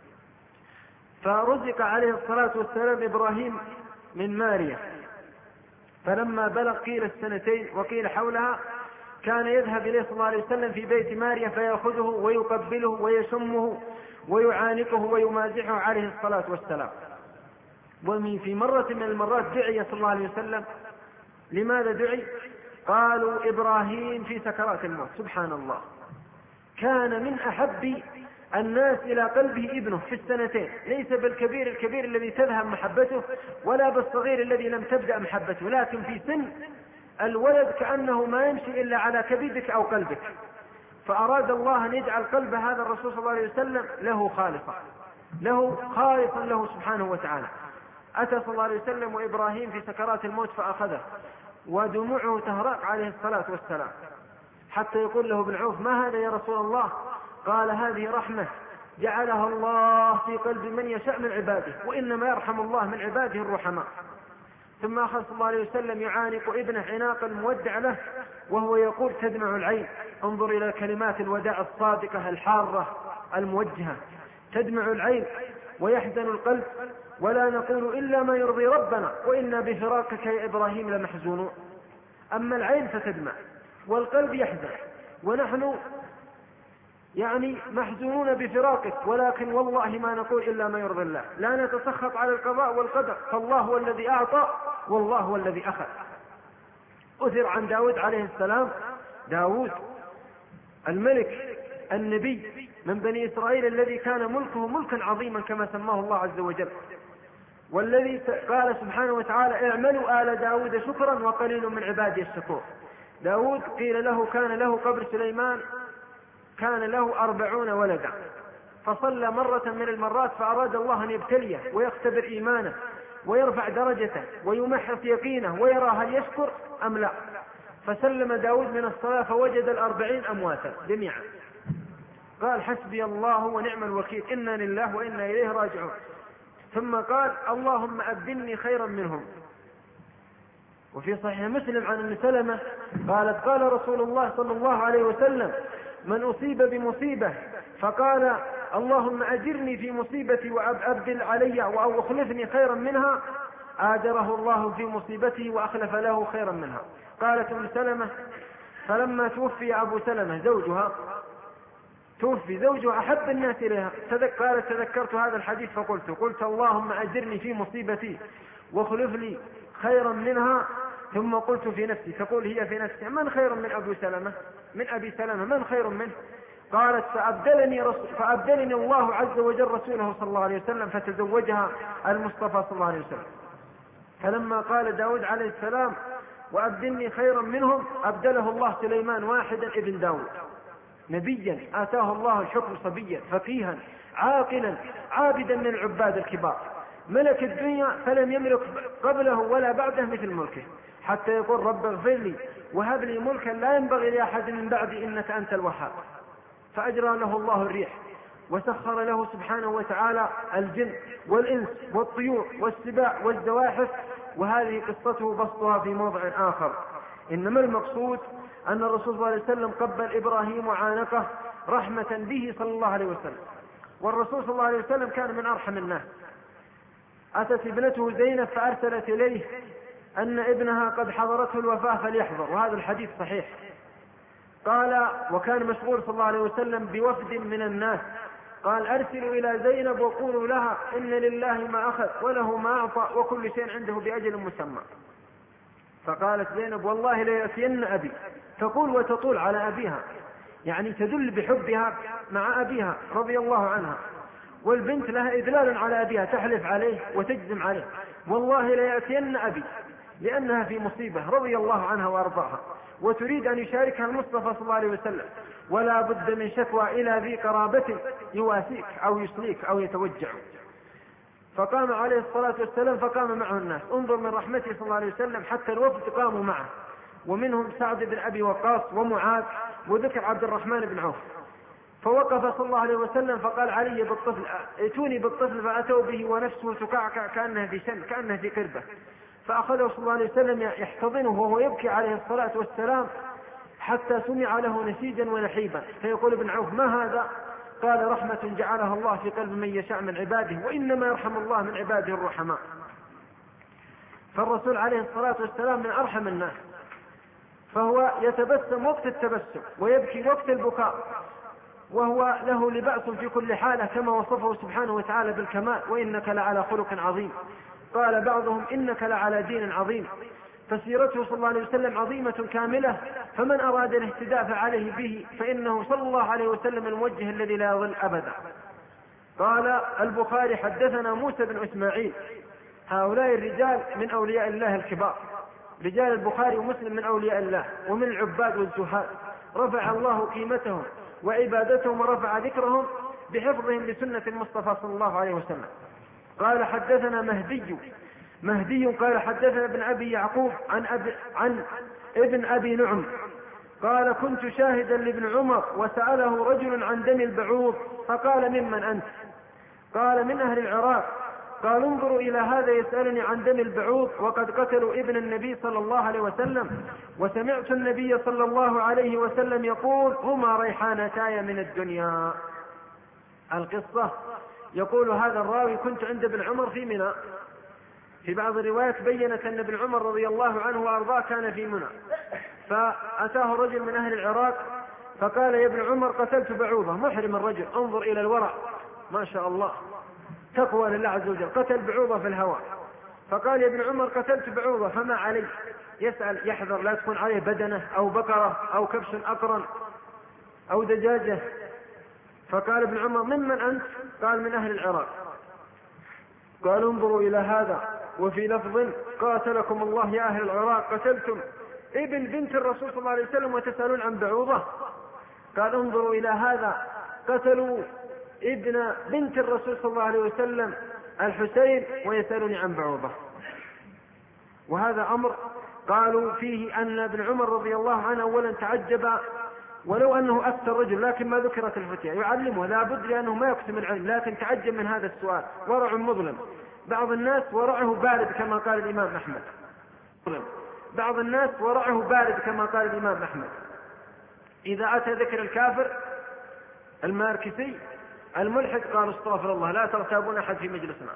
فرزق عليه الصلاة والسلام إبراهيم من ماريا، فلما بلغ قيل السنتين وقيل حولها كان يذهب إليه صلى الله عليه وسلم في بيت ماريا فيأخذه ويقبله ويشمه ويعانقه ويمازحه عليه الصلاة والسلام. وفي مرة من المرات دعي صلى الله عليه وسلم لماذا دعي؟ قالوا إبراهيم في سكرات الموت. سبحان الله، كان من أحب الناس إلى قلبه ابنه في السنتين، ليس بالكبير الكبير الذي تذهب محبته ولا بالصغير الذي لم تبدأ محبته، لكن في سن الولد كأنه ما يمشي إلا على كبدك أو قلبك. فأراد الله أن يجعل قلب هذا الرسول صلى الله عليه وسلم له خالصا، له خالصا له سبحانه وتعالى. أتى صلى الله عليه وسلم وإبراهيم في سكرات الموت فأخذه ودموعه تهرق عليه الصلاة والسلام، حتى يقول له ابن عوف: ما هذا يا رسول الله؟ قال: هذه رحمة جعلها الله في قلب من يشاء من عباده، وإنما يرحم الله من عباده الرحماء. ثم أخذ صلى الله عليه وسلم يعانق ابنه عناقا مودع له وهو يقول: تدمع العين. انظر إلى كلمات الوداع الصادقة الحارة الموجهة: تدمع العين ويحزن القلب، ولا نقول إلا ما يرضي ربنا، وإنا بفراقك يا إبراهيم لمحزونون. أما العين فتدمع والقلب يحزن، ونحن يعني محزونون بفراقك، ولكن والله ما نقول إلا ما يرضي الله، لا نتسخط على القضاء والقدر، فالله هو الذي أعطى والله هو الذي أخذ. أثر عن داود عليه السلام، داود الملك النبي من بني إسرائيل الذي كان ملكه ملكا عظيما كما سماه الله عز وجل، والذي قال سبحانه وتعالى: اعملوا آل داود شكرا وقليل من عبادي الشكور. داود قيل له كان له قبل سليمان كان له أربعون ولدا، فصلى مرة من المرات فأراد الله أن يبتليه ويختبر إيمانه ويرفع درجته ويمحص يقينه ويرى هل يشكر أم لا، فسلم داود من الصلاة فوجد الأربعين أمواتا جميعا، قال: حسبي الله ونعم الوكيل، إنا لله وإنا إليه راجعون. ثم قال: اللهم أبدلني خيرا منهم. وفي صحيح مسلم عن ام سلمة قالت: قال رسول الله صلى الله عليه وسلم: من أصيب بمصيبة فقال اللهم أجرني في مصيبتي وأبدل علي أو أخلفني خيرا منها، آجره الله في مصيبته وأخلف له خيرا منها. قالت ام سلمة: فلما توفي أبو سلمة زوجها، توفي زوجها أحب الناس إليها، قالت: تذكرت هذا الحديث فقلت قلت اللهم أجرني في مصيبتي واخلف لي خيرا منها، ثم قلت في نفسي، تقول هي في نفسي: من خير من أبو سلمة من أبي سلمة من خير منه؟ قالت: فأبدلني, رسول فأبدلني الله عز وجل رسوله صلى الله عليه وسلم فتزوجها المصطفى صلى الله عليه وسلم. فلما قال داود عليه السلام: وأبدلني خيرا منهم، أبدله الله سليمان واحدا ابن داود نبيا آتاه الله الحكم صبيا فقيها عاقلا عابدا من العباد الكبار، ملك الدنيا فلم يملك قبله ولا بعده مثل ملكه، حتى يقول: رب اغفر لي وهب لي ملكا لا ينبغي لأحد من بعدي إنك أنت الوهاب. فأجرى له الله الريح وسخر له سبحانه وتعالى الجن والإنس والطيور والسباع والزواحف، وهذه قصته بسطها في موضع آخر. إنما المقصود أن الرسول صلى الله عليه وسلم قبل إبراهيم وعانقه رحمة به صلى الله عليه وسلم، والرسول صلى الله عليه وسلم كان من أرحم الناس. أتت ابنته زينب فأرسلت إليه أن ابنها قد حضرته الوفاة فليحضر، وهذا الحديث صحيح. قال: وكان مشغول صلى الله عليه وسلم بوفد من الناس، قال: أرسلوا إلى زينب وقولوا لها إن لله ما أخذ وله ما أعطى وكل شيء عنده بأجل مسمى. فقالت زينب: والله ليأتين أبي. تقول وتطول على أبيها، يعني تدل بحبها مع أبيها رضي الله عنها، والبنت لها إدلال على أبيها، تحلف عليه وتجزم عليه: والله ليأتين أبي، لأنها في مصيبة رضي الله عنها وأرضاها، وتريد أن يشاركها المصطفى صلى الله عليه وسلم، ولا بد من شكوى إلى ذي قرابة يواسيك أو يسليك أو يتوجع. فقام عليه الصلاة والسلام فقام معه الناس. انظر من رحمته صلى الله عليه وسلم، حتى الوفد قاموا معه، ومنهم سعد بن أبي وقاص ومعاذ، وذكر عبد الرحمن بن عوف. فوقف صلى الله عليه وسلم فقال: علي بالطفل، ائتوني بالطفل، فأتوا به ونفسه تكعكع كأنها في شن كأنها في قربة، فأخذه صلى الله عليه وسلم يحتضنه وهو يبكي عليه الصلاة والسلام، حتى سمع له نسيجا ونحيبا. فيقول ابن عوف: ما هذا؟ قال: رحمة جعلها الله في قلب من يشاء من عباده، وإنما يرحم الله من عباده الرحماء. فالرسول عليه الصلاة والسلام من أرحم الناس، فهو يتبسم وقت التبسم ويبكي وقت البكاء، وهو له لبأس في كل حالة كما وصفه سبحانه وتعالى بالكمال: وإنك لعلى خلق عظيم. قال بعضهم: إنك لعلى دين عظيم. فسيرته صلى الله عليه وسلم عظيمة كاملة، فمن أراد الاهتداء فعليه به، فإنه صلى الله عليه وسلم الموجه الذي لا يضل أبدا. قال البخاري حدثنا موسى بن إسماعيل. هؤلاء الرجال من أولياء الله الكبار، رجال البخاري ومسلم من أولياء الله ومن العباد والزهاد، رفع الله قيمتهم وعبادتهم ورفع ذكرهم بحفظهم لسنة المصطفى صلى الله عليه وسلم. قال حدثنا مهدي مهدي قال حدثنا ابن أبي يعقوب عن, أبي عن ابن أبي نعم قال كنت شاهدا لابن عمر وسأله رجل عن دم البعوض فقال ممن أنت؟ قال من أهل العراق. قال انظروا إلى هذا يسألني عن دم البعوض وقد قتلوا ابن النبي صلى الله عليه وسلم، وسمعت النبي صلى الله عليه وسلم يقول هما ريحانتاي من الدنيا. القصة يقول هذا الراوي كنت عند ابن عمر في منى. في بعض الروايات بينت أن ابن عمر رضي الله عنه وأرضاه كان في منى، فأتاه رجل من أهل العراق فقال يا ابن عمر قتلت بعوضة. محرم الرجل، انظر إلى الورع ما شاء الله، تقوى لله عز وجل، قتل بعوضة في الهواء. فقال يا ابن عمر قتلت بعوضة فما علي؟ يسأل يحذر لا تكون عليه بدنة أو بقرة أو كبش أقرن أو دجاجة. فقال ابن عمر ممن أنت؟ قال من أهل العراق. قال انظروا إلى هذا. وفي لفظ قاتلكم الله يا أهل العراق قتلتم ابن بنت الرسول صلى الله عليه وسلم وتسألون عن بعوضة. قال انظروا إلى هذا، قتلوا ابن بنت الرسول صلى الله عليه وسلم الحسين ويسألني عن بعوضة. وهذا أمر قالوا فيه أن ابن عمر رضي الله عنه أولا تعجب ولو أنه أفتى الرجل، لكن ما ذكرت الفتية يعلمه لا بد لأنه ما يقسم العلم، لكن تعجب من هذا السؤال. ورع مظلم، بعض الناس ورعه بارد كما قال الإمام أحمد. بعض الناس ورعه بارد كما قال الإمام أحمد. إذا أتى ذكر الكافر الماركسي الملحد قال استغفر الله لا تغتابون أحد في مجلسنا،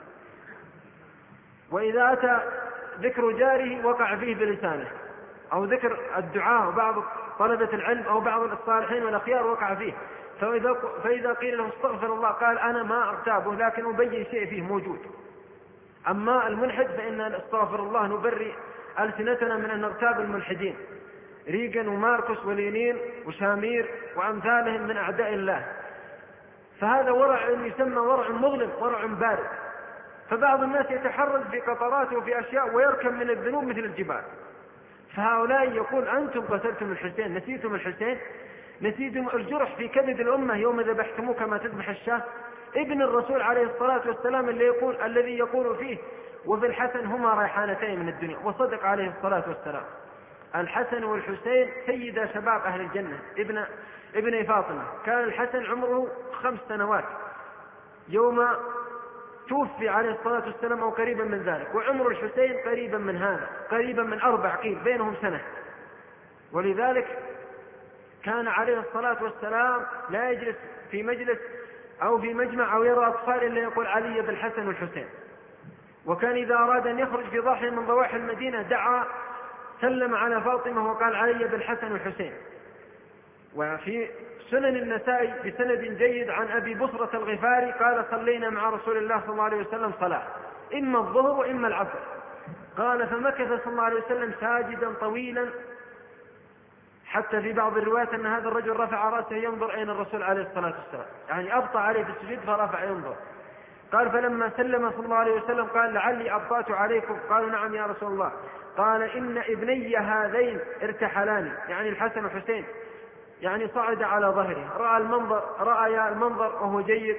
وإذا أتى ذكر جاره وقع فيه بلسانه، أو ذكر الدعاء وبعض طلبة العلم أو بعض الصالحين والأخيار وقع فيه. فإذا, فإذا قيل له استغفر الله قال أنا ما أغتابه لكن أبين شيء فيه موجود. أما الملحد فإن استغفر الله نبرئ ألسنتنا من أن نغتاب الملحدين، ريغن وماركوس ولينين وشامير وأمثالهم من أعداء الله. فهذا ورع يسمى ورع مظلم، ورع بارد. فبعض الناس يتحرز في قطراته وفي أشياء ويركب من الذنوب مثل الجبال. فهؤلاء يقول أنتم قتلتم الحسين، نسيتم الحسين، نسيتم الجرح في كبد الأمة يوم ذبحتموه كما تذبح الشاة. ابن الرسول عليه الصلاة والسلام اللي يقول الذي يقول فيه وفي الحسن هما ريحانتين من الدنيا، وصدق عليه الصلاة والسلام. الحسن والحسين سيدا شباب أهل الجنة، ابن ابن فاطمة. كان الحسن عمره خمس سنوات يوم توفي عليه الصلاة والسلام أو قريبا من ذلك، وعمر الحسين قريبا من هذا، قريبا من أربع قيل بينهم سنة. ولذلك كان عليه الصلاة والسلام لا يجلس في مجلس أو في مجمع أو يرى أطفال إلا يقول علي بالحسن والحسين. وكان إذا أراد أن يخرج في ضاحية من ضواحي المدينة دعا سلم على فاطمة وقال علي بالحسن والحسين. وفي سنن النسائي بسند جيد عن أبي بصرة الغفاري قال صلينا مع رسول الله صلى الله عليه وسلم صلاة إما الظهر وإما العصر. قال فمكث صلى الله عليه وسلم ساجدا طويلا، حتى في بعض الروايات أن هذا الرجل رفع رأسه ينظر أين الرسول عليه الصلاة والسلام، يعني أبطأ عليه في السجود فرفع ينظر. قال فلما سلم صلى الله عليه وسلم قال لعلي أبطأت عليكم؟ قالوا نعم يا رسول الله. قال إن ابني هذين ارتحلاني، يعني الحسن والحسين، يعني صعد على ظهره، رأى المنظر رأى المنظر وهو جيد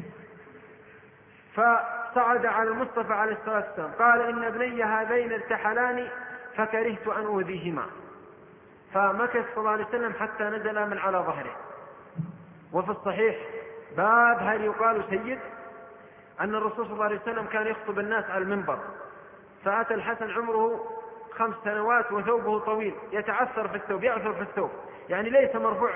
فصعد على المصطفى عليه الصلاة والسلام. قال إن ابني هذين ارتحلاني فكرهت أن أؤذيهما، فمكث صلى الله عليه وسلم حتى نزل من على ظهره. وفي الصحيح باب هل يقال سيد أن الرسول صلى الله عليه وسلم كان يخطب الناس على المنبر، فأتى الحسن عمره خمس سنوات وثوبه طويل يتعثر في الثوب، يعثر في الثوب، يعني ليس مرفوع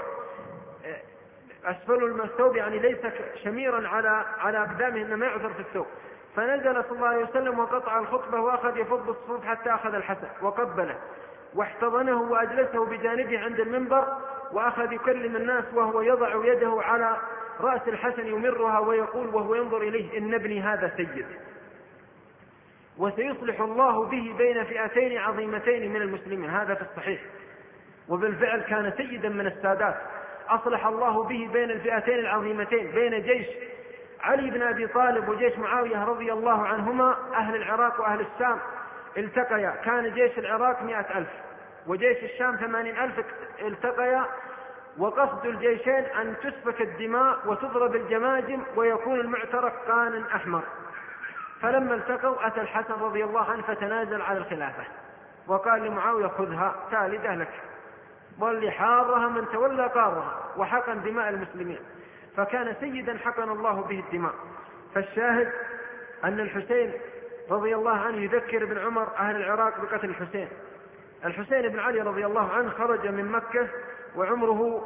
أسفل الثوب، يعني ليس شميرا على على أقدامه، إنما يعثر في الثوب. فنزل صلى الله عليه وسلم وقطع الخطبة وأخذ يفض الصفوف حتى أخذ الحسن وقبله واحتضنه وأجلسه بجانبه عند المنبر، وأخذ يكلم الناس وهو يضع يده على رأس الحسن يمرها ويقول وهو ينظر إليه إن ابني هذا سيد. وسيصلح الله به بين فئتين عظيمتين من المسلمين. هذا في الصحيح، وبالفعل كان سيدا من السادات، أصلح الله به بين الفئتين العظيمتين، بين جيش علي بن أبي طالب وجيش معاوية رضي الله عنهما. أهل العراق وأهل الشام التقيا، كان جيش العراق مئة ألف وجيش الشام ثمانين ألف التقيا، وقصد الجيشين أن تسفك الدماء وتضرب الجماجم ويكون المعترك قانا أحمر. فلما التقوا أتى الحسن رضي الله عنه فتنازل على الخلافة وقال لمعاوية خذها تالدة لك، واللي حارها من تولى قارها، وحقن دماء المسلمين، فكان سيدا حقن الله به الدماء. فالشاهد أن الحسين رضي الله عنه يذكر ابن عمر أهل العراق بقتل الحسين. الحسين بن علي رضي الله عنه خرج من مكة وعمره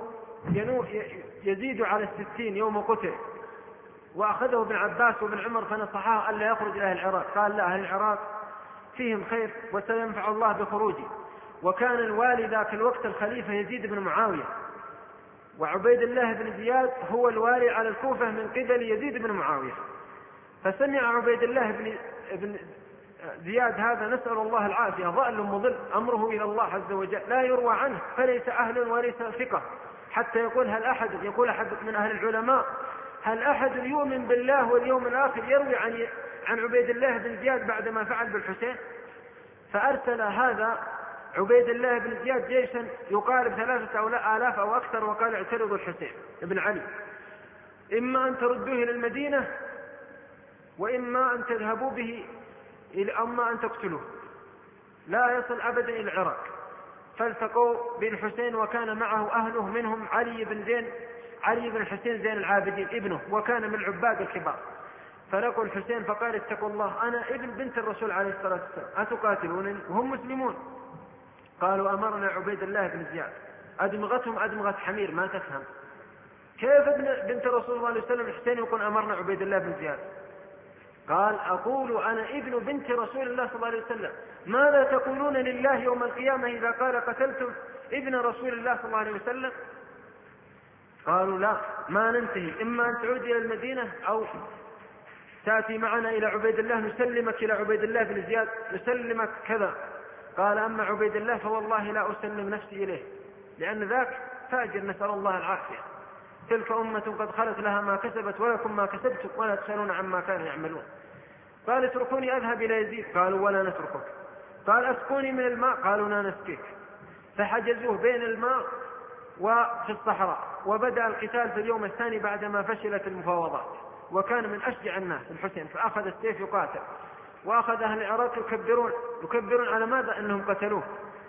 يزيد على الستين يوم قتل، وأخذه ابن عباس وابن عمر فنصحاه ألا يخرج إلى أهل العراق، قال لا، أهل العراق فيهم خير وسينفع الله بخروجه. وكان الوالي ذاك الوقت الخليفة يزيد بن معاوية، وعبيد الله بن زياد هو الوالي على الكوفة من قبل يزيد بن معاوية. فسمع عبيد الله بن, بن زياد هذا، نسأل الله العافية، ضال مضل أمره إلى الله عز وجل، لا يروى عنه، فليس أهل وليس ثقة، حتى يقول هل أحد يقول أحد من أهل العلماء هل أحد يؤمن بالله واليوم الآخر يروي عن عن عبيد الله بن زياد بعد ما فعل بالحسين؟ فأرسل هذا عبيد الله بن زياد جيشا يقارب ثلاثة آلاف أو أكثر، وقال اعترضوا الحسين بن علي، إما أن تردوه إلى المدينة وإما أن تذهبوا به إلى أما أن تقتلوه، لا يصل أبدا إلى العراق. فالتقوا بالحسين وكان معه أهله، منهم علي بن زين علي بن الحسين زين العابدين ابنه، وكان من العباد الكبار. فلقوا الحسين فقال اتقوا الله، أنا ابن بنت الرسول عليه الصلاة والسلام، أتقاتلونني وهم مسلمون؟ قالوا أمرنا عبيد الله بن زياد. أدمغتهم أدمغة حمير، ما تفهم كيف ابن بنت الرسول صلى الله عليه وسلم الحسين يقول أمرنا عبيد الله بن زياد؟ قال أقول أنا ابن بنت رسول الله صلى الله عليه وسلم، ماذا تقولون لله يوم القيامة إذا قال قتلتم ابن رسول الله صلى الله عليه وسلم؟ قالوا لا، ما ننتهي، إما أن تعود إلى المدينة أو تأتي معنا إلى عبيد الله نسلمك إلى عبيد الله بن زياد نسلمك كذا. قال أما عبيد الله فوالله لا أسلم نفسي إليه، لأن ذاك فاجر، نسأل الله العافية، تلك أمة قد خلت لها ما كسبت ولكم ما كسبتم ولا تسألون عما كانوا يعملون. قال اتركوني أذهب إلى يزيد، قالوا ولا نتركك. قال أسقوني من الماء، قالوا لا نسقيك. فحجزوه بين الماء وفي الصحراء، وبدأ القتال في اليوم الثاني بعدما فشلت المفاوضات، وكان من أشجع الناس الحسين، فأخذ السيف يقاتل، وأخذ أهل العراق يكبرون يكبرون على ماذا؟ أنهم قتلوه،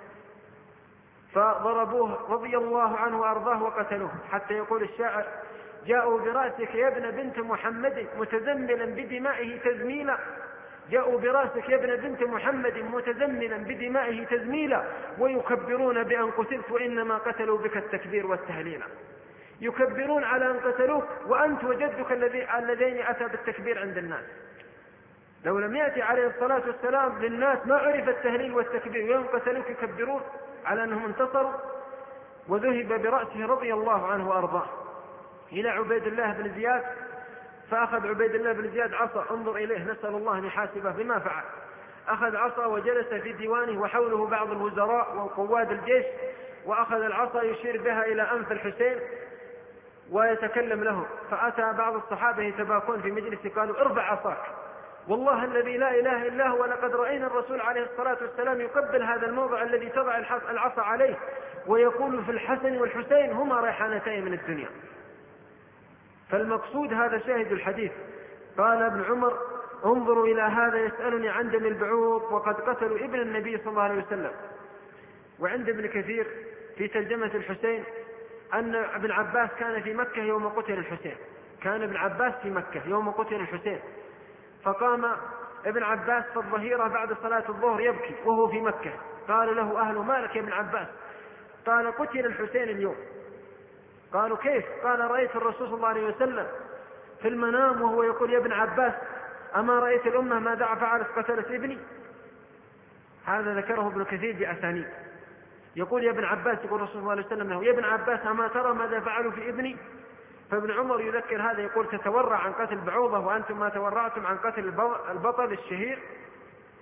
فضربوه رضي الله عنه وأرضاه وقتلوه، حتى يقول الشاعر جاءوا برأسك يا ابن بنت محمد متزملا بدمائه تزميلا، جاءوا برأسك يا ابن بنت محمد متزملا بدمائه تزميلا، ويكبرون بأن قتلت وإنما قتلوا بك التكبير والتهليل. يكبرون على أن قتلوك وأنت وجدك اللذين أتى بالتكبير عند الناس. لو لم يأتي عليه الصلاة والسلام للناس ما عرف التهليل والتكبير، ويوم قتلوك يكبرون على أنهم انتصروا. وذهب برأسه رضي الله عنه وأرضاه إلى عبيد الله بن زياد، فأخذ عبيد الله بن زياد عصا، انظر إليه، نسأل الله أن يحاسبه بما فعل. أخذ عصا وجلس في ديوانه وحوله بعض الوزراء وقواد الجيش، وأخذ العصا يشير بها إلى أنف الحسين ويتكلم له. فأتى بعض الصحابة يتباكون في مجلس قالوا ارفع عصاك، والله الذي لا إله إلا هو لقد رأينا الرسول عليه الصلاة والسلام يقبل هذا الموضع الذي تضع العصا عليه ويقول في الحسن والحسين هما ريحانتين من الدنيا. فالمقصود هذا شاهد الحديث. قال ابن عمر انظروا إلى هذا يسألني عن دم البعوض وقد قتلوا ابن النبي صلى الله عليه وسلم. وعند ابن كثير في ترجمة الحسين أن ابن عباس كان في مكة يوم قتل الحسين، كان ابن عباس في مكة يوم قتل الحسين، فقام ابن عباس في الظهيرة بعد صلاة الظهر يبكي وهو في مكة. قال له أهله ما لك يا ابن عباس؟ قال قتل الحسين اليوم. قالوا كيف؟ قال رأيت الرسول صلى الله عليه وسلم في المنام وهو يقول يا ابن عباس أما رأيت الأمة ماذا فعلت قتلت ابني؟ هذا ذكره ابن كثير بأسانيد، يقول يا ابن عباس، يقول الرسول صلى الله عليه وسلم له يا ابن عباس أما ترى ماذا فعلوا في ابني؟ فابن عمر يذكر هذا يقول تتورع عن قتل بعوضة وأنتم ما تورعتم عن قتل البطل الشهير.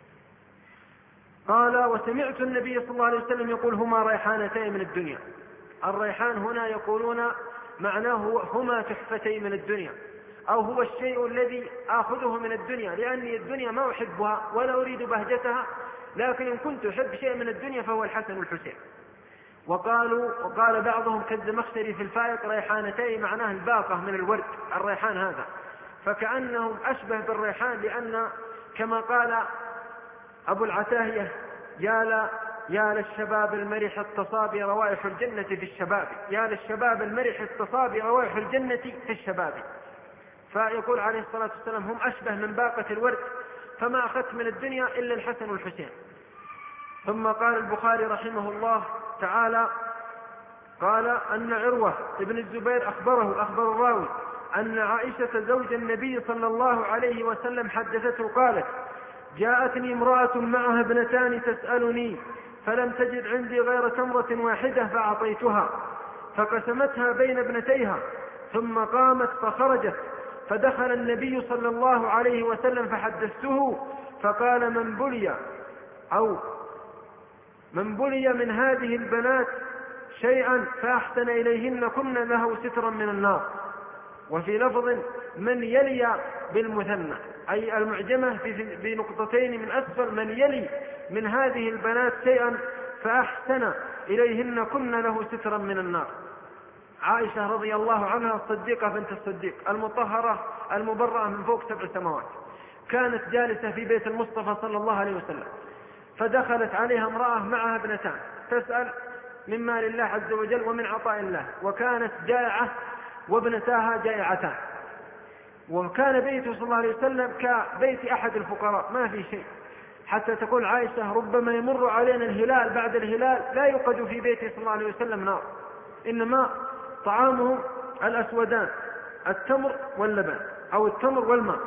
قال: وسمعت النبي صلى الله عليه وسلم يقول: هما ريحانتين من الدنيا. الريحان هنا يقولون معناه هما تحفتين من الدنيا، أو هو الشيء الذي آخذه من الدنيا، لأني الدنيا ما أحبها ولا أريد بهجتها، لكن إن كنت أحب شيء من الدنيا فهو الحسن والحسين. وقالوا وقال بعضهم كالزمخشري في الفائق: ريحانتين معناه الباقة من الورد، الريحان هذا، فكأنهم أشبه بالريحان، لأن كما قال أبو العتاهية: يا لا يا للشباب المرح التصابي روائح الجنة في الشباب، يا للشباب المرح التصابي روائح الجنة في الشباب. فيقول عليه الصلاة والسلام: هم أشبه من باقة الورد، فما أخذت من الدنيا إلا الحسن والحسين. ثم قال البخاري رحمه الله تعالى: قال أن عروة ابن الزبير أخبره أخبر الراوي أن عائشة زوج النبي صلى الله عليه وسلم حدثته قالت: جاءتني امرأة معها ابنتان تسألني، فلم تجد عندي غير تمرة واحدة فأعطيتها، فقسمتها بين ابنتيها، ثم قامت فخرجت، فدخل النبي صلى الله عليه وسلم فحدثته، فقال: من بلي أو من بلي من هذه البنات شيئا فأحسن إليهن كن له سترا من النار. وفي لفظ: من يلي بالمثنى، أي المعجمة بنقطتين من أسفل: من يلي من هذه البنات شيئا فأحسن إليهن كن له سترا من النار. عائشة رضي الله عنها الصديقة بنت الصديق المطهرة المبرأة من فوق سبع سماوات، كانت جالسة في بيت المصطفى صلى الله عليه وسلم، فدخلت عليها امرأة معها ابنتان تسأل من مال الله عز وجل ومن عطاء الله، وكانت جائعة وابنتاها جائعتان، وكان بيته صلى الله عليه وسلم كبيت أحد الفقراء ما في شيء، حتى تقول عائشة: ربما يمر علينا الهلال بعد الهلال لا يوقد في بيته صلى الله عليه وسلم نار، إنما طعامهم الأسودان، التمر واللبن أو التمر والماء.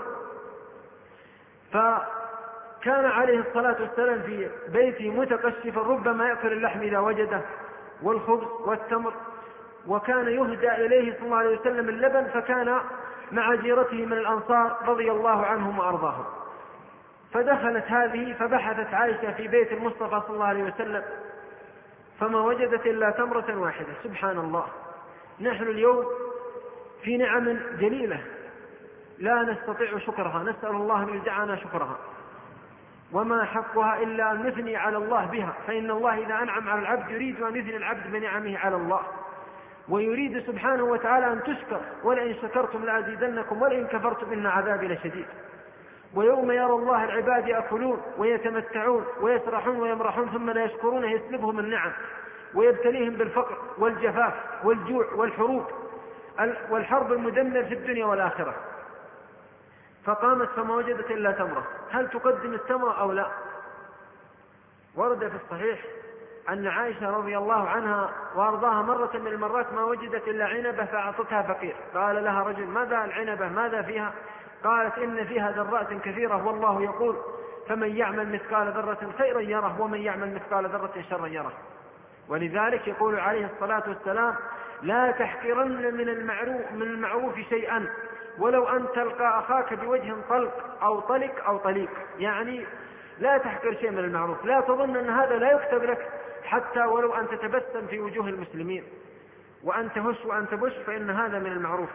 فكان عليه الصلاة والسلام في بيته متقشفا، ربما يأكل اللحم إذا وجده والخبز والتمر، وكان يهدى إليه صلى الله عليه وسلم اللبن، فكان مع جيرته من الأنصار رضي الله عنهم وأرضاهم. فدخلت هذه فبحثت عائشة في بيت المصطفى صلى الله عليه وسلم فما وجدت إلا تمرة واحدة. سبحان الله، نحن اليوم في نعم جليلة لا نستطيع شكرها، نسأل الله أن يجعلنا شكرها، وما حقها إلا أن نثني على الله بها، فإن الله إذا أنعم على العبد يريد أن يثني العبد بنعمه على الله، ويريد سبحانه وتعالى أن تشكر: ولئن شكرتم لأزيدنكم ولئن كفرتم إن عذابي لشديد. ويوم يرى الله العباد يأكلون ويتمتعون ويسرحون ويمرحون ثم لا يشكرون يسلبهم النعم ويبتليهم بالفقر والجفاف والجوع والحروب والحرب المدمر في الدنيا والآخرة. فقامت فما وجدت إلا تمرة، هل تقدم التمرة أو لا؟ ورد في الصحيح أن عائشة رضي الله عنها وأرضاها مرة من المرات ما وجدت إلا عنبة فأعطتها فقير، قال لها رجل: ماذا العنبة ماذا فيها؟ قالت: إن فيها ذرات كثيرة، والله يقول: فمن يعمل مثقال ذرة خيرا يره ومن يعمل مثقال ذرة شرا يره. ولذلك يقول عليه الصلاة والسلام: لا تحقرن من المعروف, من المعروف شيئا ولو أن تلقى أخاك بوجه طلق أو طلق أو طليق، يعني لا تحقر شيء من المعروف، لا تظن أن هذا لا يكتب لك، حتى ولو أن تتبسم في وجوه المسلمين وأن تهش وأن تبش فإن هذا من المعروف.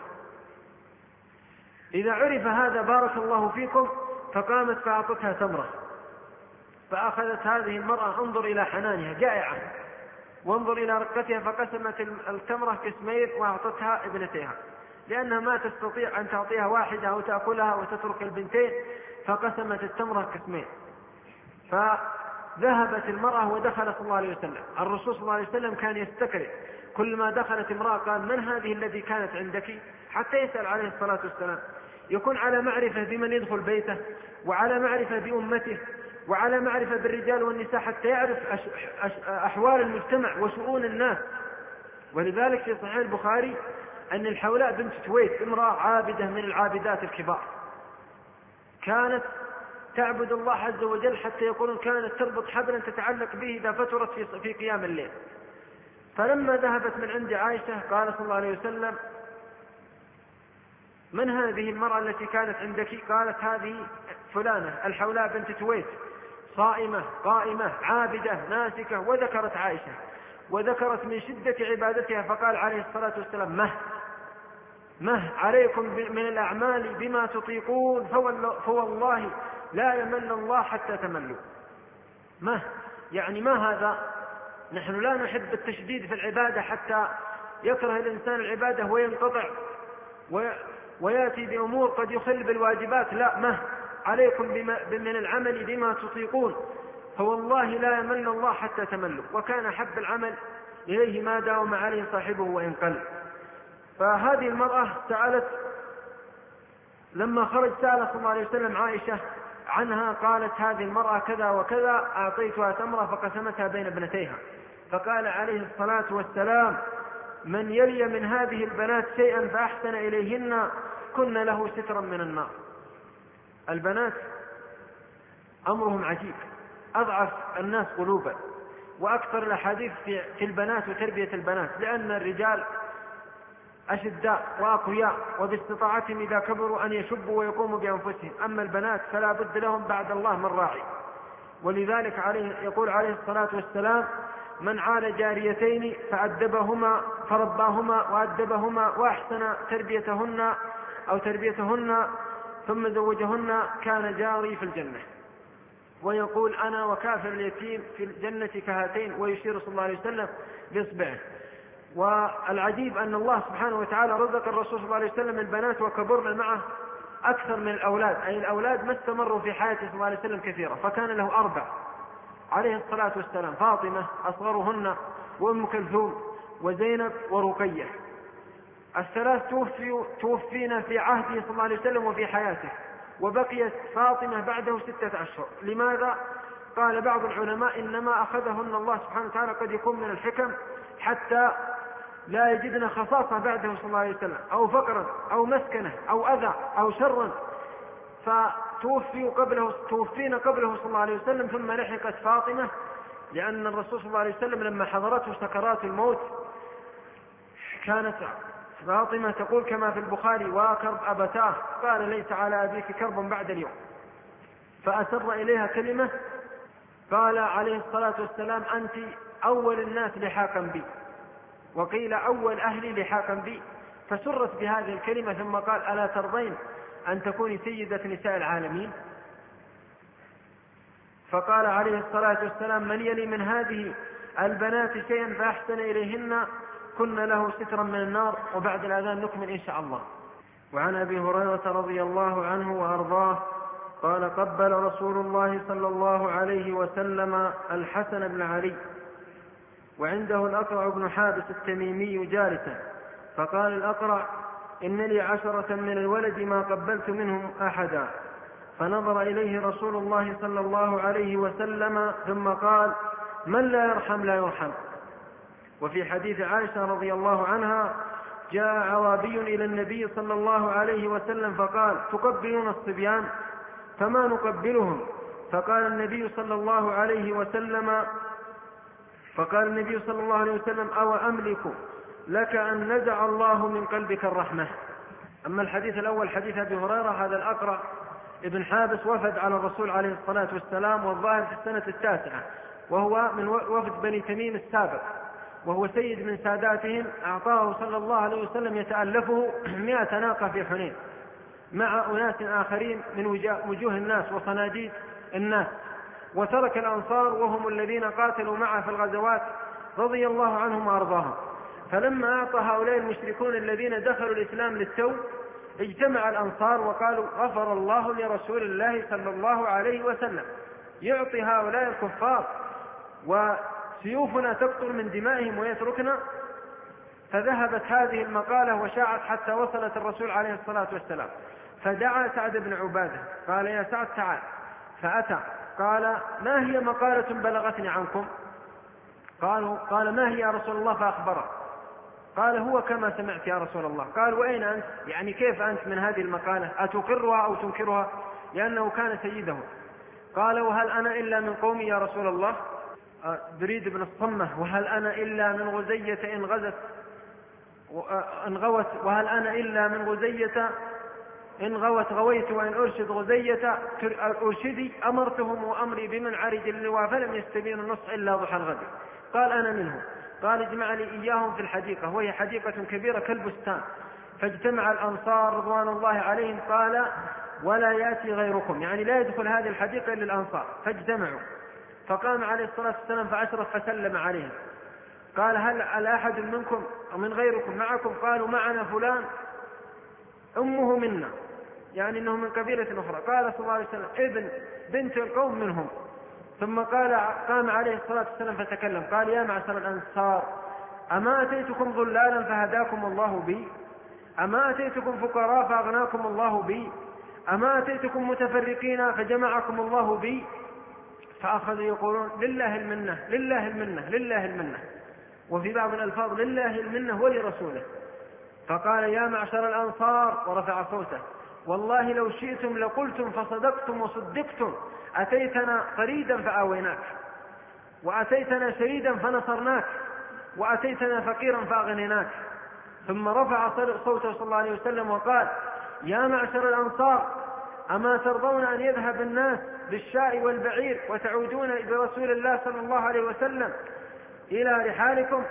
إذا عرف هذا بارك الله فيكم. فقامت فأعطتها تمرة، فأخذت هذه المرأة، انظر إلى حنانها جائعة، وانظر إلى رقتها، فقسمت التمرة قسمين وأعطتها ابنتيها، لأنها ما تستطيع أن تعطيها واحدة أو تأكلها وتترك البنتين، فقسمت التمرة قسمين. فذهبت المرأة ودخل صلى الله عليه وسلم. الرسول صلى الله عليه وسلم كان يستكرم كل ما دخلت امرأة قال: من هذه التي كانت عندك؟ حتى يسأل عليه الصلاة والسلام، يكون على معرفة بمن يدخل بيته، وعلى معرفة بأمته، وعلى معرفة بالرجال والنساء، حتى يعرف أحوال المجتمع وشؤون الناس. ولذلك في صحيح البخاري أن الحولاء بنت تويت امرأة عابدة من العابدات الكبار، كانت تعبد الله عز وجل، حتى يقولون كانت تربط حبلا تتعلق به إذا فترت في, في قيام الليل. فلما ذهبت من عند عائشة قال صلى الله عليه وسلم: من هذه المرأة التي كانت عندك؟ قالت: هذه فلانة الحولاء بنت تويت صائمة قائمة عابدة ناسكة، وذكرت عائشة وذكرت من شدة عبادتها، فقال عليه الصلاة والسلام مه مه عليكم من الأعمال بما تطيقون فوالله لا يمل الله حتى تملوا. مه يعني ما هذا؟ نحن لا نحب التشديد في العبادة حتى يكره الإنسان العبادة وينقطع ويأتي بأمور قد يخل بالواجبات، لا، مه عليكم من العمل بما تطيقون فوالله لا يمل الله حتى تملوا. وكان حب العمل إليه ما داوم عليه صاحبه وإن قل. فهذه المرأة سألت لما خرج سأل صلى الله عليه وسلم عائشة عنها، قالت هذه المرأة كذا وكذا، أعطيتها تمرة فقسمتها بين ابنتيها، فقال عليه الصلاة والسلام من يلي من هذه البنات شيئا فأحسن إليهن كن له سترا من النار. البنات أمرهم عجيب، أضعف الناس قلوبا، وأكثر الأحاديث في البنات وتربية البنات، لأن الرجال أشداء وأقوياء وباستطاعتهم إذا كبروا أن يشبوا ويقوموا بأنفسهم، أما البنات فلا بد لهم بعد الله من راعي. ولذلك عليه يقول عليه الصلاة والسلام من عال جاريتين فأدبهما فرباهما وأدبهما وأحسن تربيتهن أو تربيتهن ثم زوجهن كان جاري في الجنة. ويقول أنا وكافر اليتيم في الجنة كهاتين، ويشير صلى الله عليه وسلم بإصبعه. والعجيب أن الله سبحانه وتعالى رزق الرسول صلى الله عليه وسلم البنات وكبرنا معه أكثر من الأولاد، أي الأولاد ما استمروا في حياته صلى الله عليه وسلم كثيرا، فكان له أربع عليه الصلاة والسلام: فاطمة أصغرهن، وأم كلثوم، وزينب، ورقية. الثلاث توفيوا توفينا في عهده صلى الله عليه وسلم وفي حياته، وبقيت فاطمة بعده ستة أشهر. لماذا؟ قال بعض العلماء إنما أخذهن الله سبحانه وتعالى قد يكون من الحكم حتى لا يجدن خصاصة بعده صلى الله عليه وسلم، أو فقرا أو مسكنة أو أذى أو شرا، فتوفيوا قبله توفينا قبله صلى الله عليه وسلم، ثم لحقت فاطمة، لأن الرسول صلى الله عليه وسلم لما حضرته سكرات الموت كانت فاطمة تقول كما في البخاري: وكرب أبتاه، قال ليس على أبيك كرب بعد اليوم، فأسر إليها كلمة، قال عليه الصلاة والسلام: أنت أول الناس لحاقا بي، وقيل أول أهلي لحاقا بي، فسرت بهذه الكلمة، ثم قال: ألا ترضين أن تكوني سيدة نساء العالمين؟ فقال عليه الصلاة والسلام: من يلي من هذه البنات شيئا فأحسن إليهن كن له سترا من النار. وبعد الأذان نكمل إن شاء الله. وعن أبي هريرة رضي الله عنه وأرضاه قال: قبل رسول الله صلى الله عليه وسلم الحسن بن علي، وعنده الأقرع بن حابس التميمي جالسا، فقال الأقرع: إن لي عشرة من الولد ما قبلت منهم أحدا. فنظر إليه رسول الله صلى الله عليه وسلم ثم قال: من لا يرحم لا يرحم. وفي حديث عائشة رضي الله عنها: جاء أعرابي إلى النبي صلى الله عليه وسلم فقال: تقبلون الصبيان؟ فما نقبلهم. فقال النبي صلى الله عليه وسلم فقال النبي صلى الله عليه وسلم: أو أملك لك أن نزع الله من قلبك الرحمة. أما الحديث الأول حديث أبي هريرة، هذا الأقرع ابن حابس وفد على الرسول عليه الصلاة والسلام، والظاهر في السنة التاسعة، وهو من وفد بني تميم السابق، وهو سيد من ساداتهم. أعطاه صلى الله عليه وسلم يتألفه مئة ناقة في حنين مع أناس آخرين من وجوه الناس وصناديد الناس، وترك الأنصار وهم الذين قاتلوا معه في الغزوات رضي الله عنهم وأرضاهم. فلما أعطى هؤلاء المشركون الذين دخلوا الإسلام للتو، اجتمع الأنصار وقالوا: غفر الله لرسول الله صلى الله عليه وسلم، يعطي هؤلاء الكفار وسيوفنا تقطر من دمائهم ويتركنا. فذهبت هذه المقالة وشاعت حتى وصلت الرسول عليه الصلاة والسلام، فدعا سعد بن عبادة قال: يا سعد تعال. فأتى قال: ما هي مقالة بلغتني عنكم؟ قالوا قال: ما هي يا رسول الله؟ فأخبره. قال: هو كما سمعت يا رسول الله. قال: وأين أنت؟ يعني كيف أنت من هذه المقالة؟ أتقرها أو تنكرها؟ لأنه كان سيده. قال: وهل أنا إلا من قومي يا رسول الله؟ بريد بن الصمة: وهل أنا إلا من غزية إن غزت إن غوت؟ وهل أنا إلا من غزية إن غوت غويت وإن أرشد غزية أرشدي أمرتهم وأمري بمن عرج اللواء فلم يستبين النصح إلا ضحى الغد. قال أنا منهم. قال اجمع لي إياهم في الحديقة، وهي حديقة كبيرة كالبستان. فاجتمع الأنصار رضوان الله عليهم. قال ولا يأتي غيركم، يعني لا يدخل هذه الحديقة إلا الأنصار. فاجتمعوا، فقام عليه الصلاة والسلام فأشرف فسلم عليهم. قال هل أحد منكم أو من غيركم معكم؟ قالوا معنا فلان أمه منا، يعني أنه من قبيلة أخرى. قال صلى الله عليه وسلم ابن بنت القوم منهم. ثم قال قام عليه الصلاة والسلام فتكلم. قال يا معشر الأنصار أما أتيتكم ضلالا فهداكم الله بي؟ أما أتيتكم فقراء فأغناكم الله بي؟ أما أتيتكم متفرقين فجمعكم الله بي؟ فأخذوا يقولون لله المنة لله المنة لله المنة، وفي بعض الألفاظ لله المنة ولرسوله. فقال يا معشر الأنصار ورفع صوته والله لو شئتم لقلتم فصدقتم وصدقتم، أتيتنا فريدا فآويناك، وأتيتنا شريدا فنصرناك، وأتيتنا فقيرا فأغنيناك. ثم رفع صوته صلى الله عليه وسلم وقال يا معشر الأنصار أما ترضون أن يذهب الناس بالشاء والبعير وتعودون برسول الله صلى الله عليه وسلم إلى رحالكم؟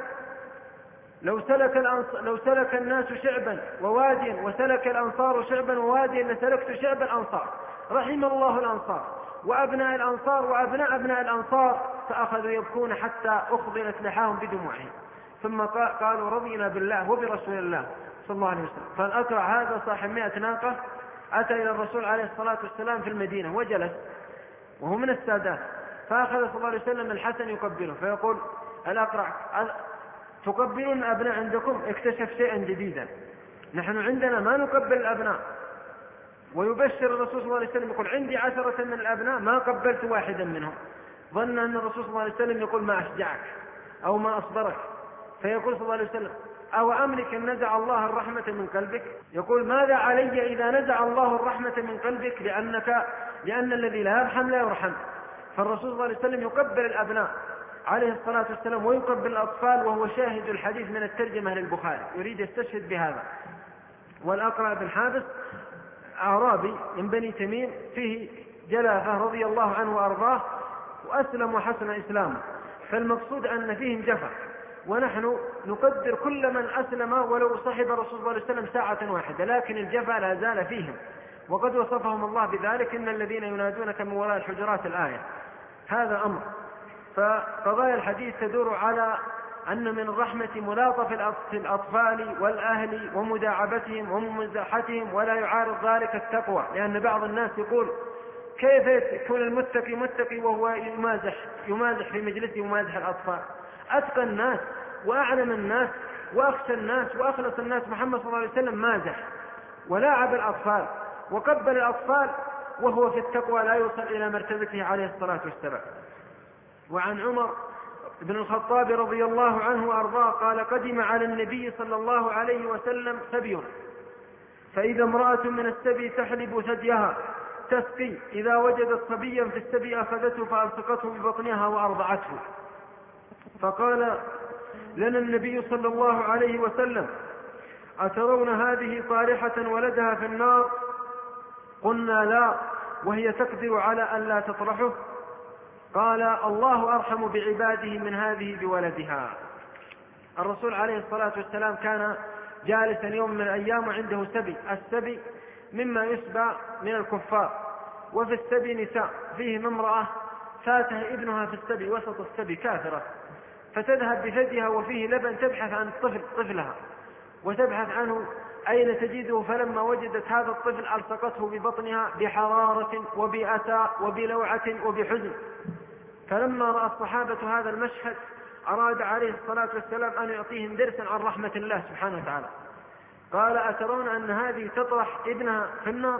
لو سلك, لو سلك الناس شعبا وواديا وسلك الأنصار شعبا وواديا لسلكت شعب الأنصار. رحم الله الأنصار وأبناء الأنصار وأبناء أبناء الأنصار. فأخذوا يبكون حتى أخضلت لحاهم بدموعهم. ثم قالوا رضينا بالله وبرسول الله صلى الله عليه وسلم. فالأكرع هذا صاحب مئة ناقة أتى إلى الرسول عليه الصلاة والسلام في المدينة وجلس وهو من السادات. فأخذ صلى الله عليه وسلم الحسن يقبله، فيقول الأقرع تقبلون أبناء عندكم؟ اكتشف شيئا جديدا، نحن عندنا ما نقبل الأبناء. ويبشر الرسول صلى الله عليه وسلم يقول عندي عشرة من الأبناء ما قبلت واحدا منهم. ظن أن الرسول صلى الله عليه وسلم يقول ما أشجعك أو ما أصبرك. فيقول صلى الله عليه وسلم أو أملك أن نزع الله الرحمة من قلبك؟ يقول ماذا علي إذا نزع الله الرحمة من قلبك؟ لأنك لأن الذي لا يرحم لا يرحم. فالرسول صلى الله عليه وسلم يقبل الأبناء عليه الصلاة والسلام ويقبل الأطفال، وهو شاهد الحديث من الترجمة للبخاري، يريد يستشهد بهذا. والأقرع بن حابس أعرابي من بني تميم فيه جلافة رضي الله عنه وأرضاه، وأسلم وحسن إسلامه. فالمقصود أن فيهم جفا، ونحن نقدر كل من أسلم ولو صحب الرسول صلى الله عليه وسلم ساعة واحدة، لكن الجفا لا زال فيهم، وقد وصفهم الله بذلك إن الذين ينادونك من وراء الحجرات الآية. هذا أمر. فقضايا الحديث تدور على أن من الرحمة ملاطف الأطفال والأهل ومداعبتهم وممزحتهم، ولا يعارض ذلك التقوى، لأن بعض الناس يقول كيف يكون المتقي متقي وهو يمازح يمازح في مجلسه يمازح الأطفال؟ أتقى الناس وأعلم الناس وأخشى الناس وأخلص الناس محمد صلى الله عليه وسلم مازح ولاعب الأطفال وقبل الأطفال، وهو في التقوى لا يوصل إلى مرتبته عليه الصلاة والسلام. وعن عمر بن الخطاب رضي الله عنه وأرضاه قال قدم على النبي صلى الله عليه وسلم سبي، فإذا امرأة من السبي تحلب ثديها تسقي، إذا وجدت صبيا في السبي أخذته فألصقته ببطنها وأرضعته. فقال لنا النبي صلى الله عليه وسلم أترون هذه طارحة ولدها في النار؟ قلنا لا، وهي تقدر على أن لا تطرحه. قال الله أرحم بعباده من هذه بولدها. الرسول عليه الصلاة والسلام كان جالسا يوم من الأيام عنده سبي، السبي مما يسبى من الكفار، وفي السبي نساء، فيهم امرأة فاته ابنها في السبي وسط السبي كافرة، فتذهب بثديها وفيه لبن تبحث عن الطفل طفلها وتبحث عنه أين تجده، فلما وجدت هذا الطفل ألصقته ببطنها بحرارة وبأسى وبلوعة وبحزن. فلما رأى الصحابة هذا المشهد أراد عليه الصلاة والسلام أن يعطيهم درسا عن رحمة الله سبحانه وتعالى. قال أترون أن هذه تطرح ابنها في النار؟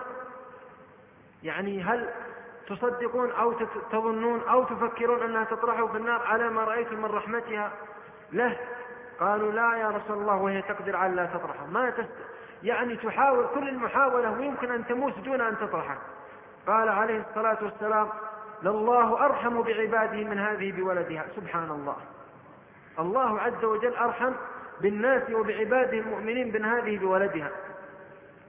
يعني هل تصدقون أو تظنون أو تفكرون أنها تطرحه في النار على ما رأيتم من رحمتها له؟ قالوا لا يا رسول الله، وهي تقدر على لا تطرحه، ما تست... يعني تحاول كل المحاولة ويمكن أن تموت دون أن تطرحه. قال عليه الصلاة والسلام لله أرحم بعباده من هذه بولدها. سبحان الله، الله عز وجل أرحم بالناس وبعباده المؤمنين من هذه بولدها.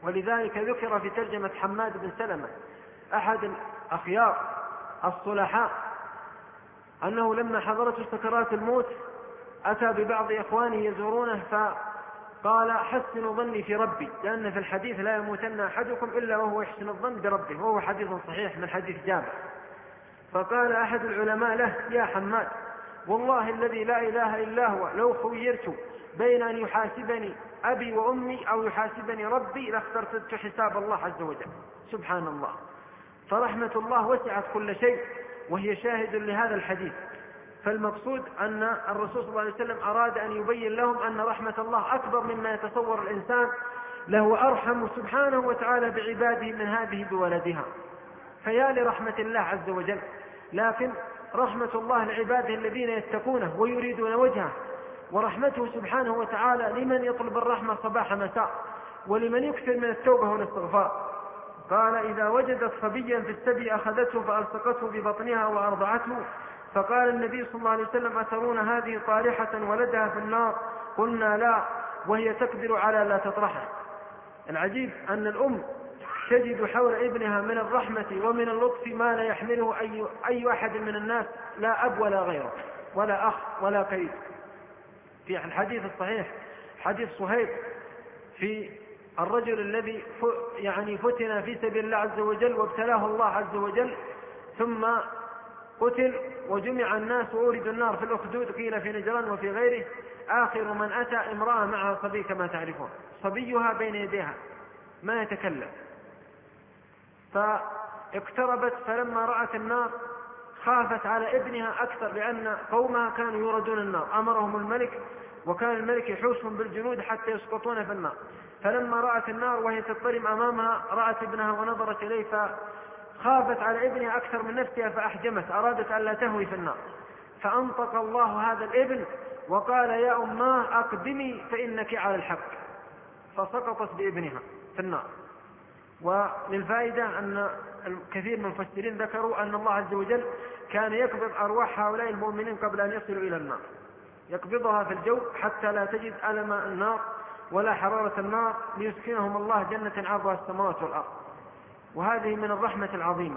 ولذلك ذكر في ترجمة حماد بن سلمة أحد الأخيار الصلحاء أنه لما حضرته سكرات الموت أتى ببعض إخوانه يزورونه فقال حسنوا ظني في ربي، لأن في الحديث لا يموتن أحدكم إلا وهو يحسن الظن بربه، وهو حديث صحيح من حديث جابر. فقال أحد العلماء له يا حماد والله الذي لا إله إلا هو لو خيرت بين أن يحاسبني أبي وأمي أو يحاسبني ربي لاخترت حساب الله عز وجل. سبحان الله. فرحمة الله وسعت كل شيء، وهي شاهد لهذا الحديث. فالمقصود أن الرسول صلى الله عليه وسلم أراد أن يبين لهم أن رحمة الله أكبر مما يتصور الإنسان، له أرحم سبحانه وتعالى بعباده من هذه بولدها. فيا لرحمة الله عز وجل، لكن رحمة الله لعباده الذين يتقونه ويريدون وجهه، ورحمته سبحانه وتعالى لمن يطلب الرحمة صباح مساء، ولمن يكثر من التوبة والاستغفار. قال إذا وجدت صبيا في السبي أخذته فألصقته ببطنها وأرضعته، فقال النبي صلى الله عليه وسلم أترون هذه طارحة ولدها في النار؟ قلنا لا، وهي تقدر على لا تطرحه. العجيب أن الأم تجد حول ابنها من الرحمة ومن اللطف ما لا يحمله أي, أي أحد من الناس، لا أب ولا غيره ولا أخ ولا قريب. في الحديث الصحيح حديث صهيب في الرجل الذي يعني فتن في سبيل الله عز وجل وابتلاه الله عز وجل ثم قتل وجمع الناس وأوردوا النار في الأخدود، قيل في نجران وفي غيره. آخر من أتى امرأة معها صبي كما تعرفون، صبيها بين يديها ما يتكلم، فاقتربت فلما رأت النار خافت على ابنها أكثر، لأن قومها كانوا يوردون النار، أمرهم الملك وكان الملك يحوشهم بالجنود حتى يسقطون في النار. فلما رأت النار وهي تضطرم أمامها رأت ابنها ونظرت إليه فخافت على ابنها أكثر من نفسها فأحجمت، أرادت أن لا تهوي في النار. فأنطق الله هذا الابن وقال يا أماه أقدمي فإنك على الحق، فسقطت بابنها في النار. وللفائدة أن الكثير من المفسرين ذكروا أن الله عز وجل كان يقبض أرواح هؤلاء المؤمنين قبل أن يصلوا إلى النار، يقبضها في الجو حتى لا تجد ألم النار ولا حرارة النار، ليسكنهم الله جنة عرضها السماوات والأرض. وهذه من الرحمة العظيمة.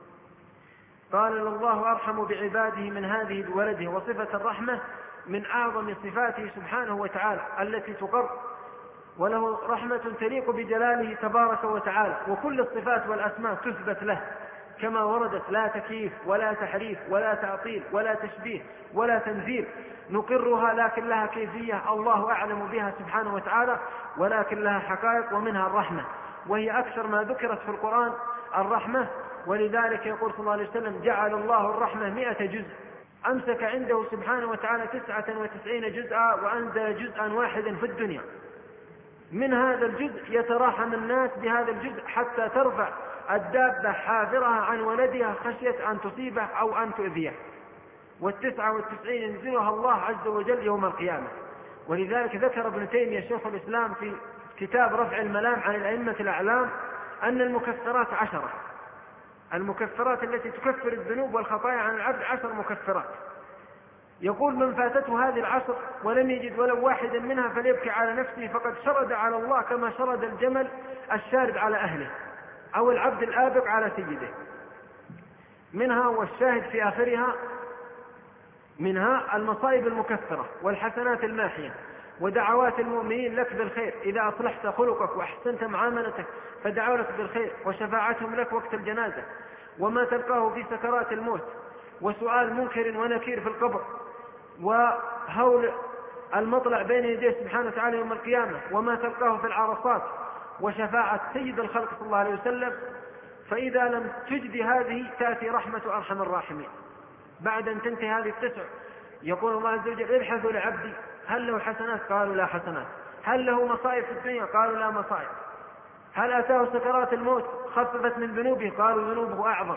قال الله أرحم بعباده من هذه بولده. وصفة الرحمة من أعظم صفاته سبحانه وتعالى التي تقر، وله رحمة تليق بجلاله تبارك وتعالى، وكل الصفات والأسماء تثبت له كما وردت، لا تكييف ولا تحريف ولا تعطيل ولا تشبيه ولا تنزيل، نقرها لكن لها كيفية الله أعلم بها سبحانه وتعالى، ولكن لها حقائق، ومنها الرحمة، وهي أكثر ما ذكرت في القرآن الرحمة. ولذلك يقول صلى الله عليه وسلم جعل الله الرحمة مئة جزء، أمسك عنده سبحانه وتعالى تسعة وتسعين جزءا وأنزل جزءا واحدا في الدنيا. من هذا الجزء يتراحم الناس بهذا الجزء حتى ترفع الدابة حافرها عن ولدها خشية أن تصيبه أو أن تؤذيه، والتسعة والتسعين ينزلها الله عز وجل يوم القيامة. ولذلك ذكر ابن تيمية شيخ الإسلام في كتاب رفع الملام عن الأئمة الأعلام أن المكفرات عشرة، المكفرات التي تكفر الذنوب والخطايا عن العبد عشر مكفرات. يقول من فاتته هذه العشر ولم يجد ولو واحدا منها فليبكي على نفسه، فقد شرد على الله كما شرد الجمل الشارد على أهله، أو العبد الآبق على سيده. منها والشاهد في آخرها منها المصائب المكفرة والحسنات الماحية ودعوات المؤمنين لك بالخير إذا أصلحت خلقك وأحسنت معاملتك فدعوا لك بالخير، وشفاعتهم لك وقت الجنازة، وما تلقاه في سكرات الموت، وسؤال منكر ونكير في القبر، وهول المطلع بين يديه سبحانه وتعالى يوم القيامة، وما تلقاه في العرصات، وشفاعة سيد الخلق صلى الله عليه وسلم. فإذا لم تجد هذه تأتي رحمة أرحم الراحمين. بعد أن تنتهي هذه التسع يقول الله عز وجل ابحثوا لعبدي هل له حسنات؟ قالوا لا حسنات. هل له مصائب في الدنيا؟ قالوا لا مصائب. هل أتاه سكرات الموت خففت من ذنوبه؟ قالوا ذنوبه أعظم.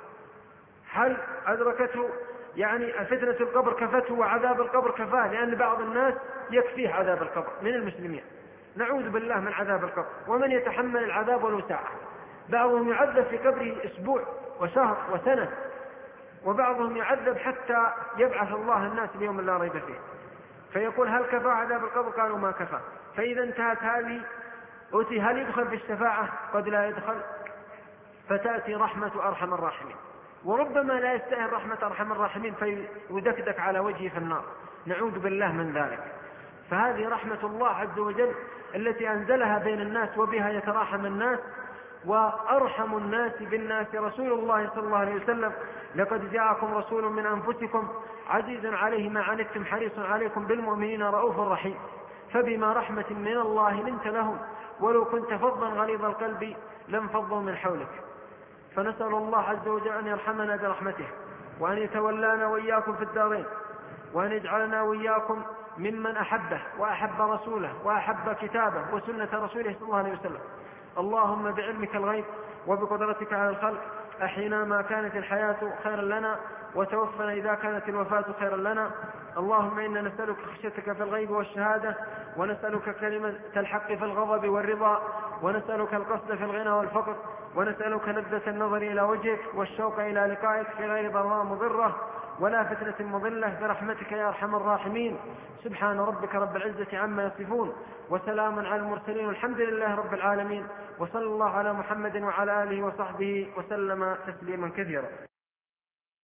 هل أدركته يعني فتنة القبر كفته وعذاب القبر كفاه؟ لأن بعض الناس يكفيه عذاب القبر من المسلمين، نعوذ بالله من عذاب القبر، ومن يتحمل العذاب ولو ساعة. بعضهم يعذب في قبره أسبوع وشهر وسنة، وبعضهم يعذب حتى يبعث الله الناس اليوم لا ريب فيه. فيقول هل كفى عذاب القبر؟ قالوا ما كفى. فإذا انتهت هذه أتي هل يدخل في الشفاعة؟ قد لا يدخل، فتأتي رحمة أرحم الراحمين، وربما لا يستاهل رحمة أرحم الراحمين فيدكدك على وجهه في النار، نعوذ بالله من ذلك. فهذه رحمة الله عز وجل التي أنزلها بين الناس وبها يتراحم الناس، وأرحم الناس بالناس رسول الله صلى الله عليه وسلم: لقد جاءكم رسول من أنفسكم عزيز عليه ما عنتم حريص عليكم بالمؤمنين رؤوف رحيم. فبما رحمة من الله لنت لهم ولو كنت فظا غليظ القلب لانفضوا من حولك. فنسأل الله عز وجل أن يرحمنا برحمته، وأن يتولانا وإياكم في الدارين، وأن يجعلنا وإياكم ممن أحبه وأحب رسوله وأحب كتابه وسنة رسوله صلى الله عليه وسلم. اللهم بعلمك الغيب وبقدرتك على الخلق أحينا ما كانت الحياة خيرا لنا، وتوفنا إذا كانت الوفاة خيرا لنا. اللهم إنا نسألك خشيتك في الغيب والشهادة، ونسألك كلمة الحق في الغضب والرضا، ونسألك القصد في الغنى والفقر، ونسألك لذة النظر إلى وجهك والشوق إلى لقائك في غير ضراء مضرة ولا فتنة مضلة برحمتك يا أرحم الراحمين. سبحان ربك رب العزة عما يصفون، وسلام على المرسلين، والحمد لله رب العالمين، وصلى الله على محمد وعلى آله وصحبه وسلم تسليما كثيرا.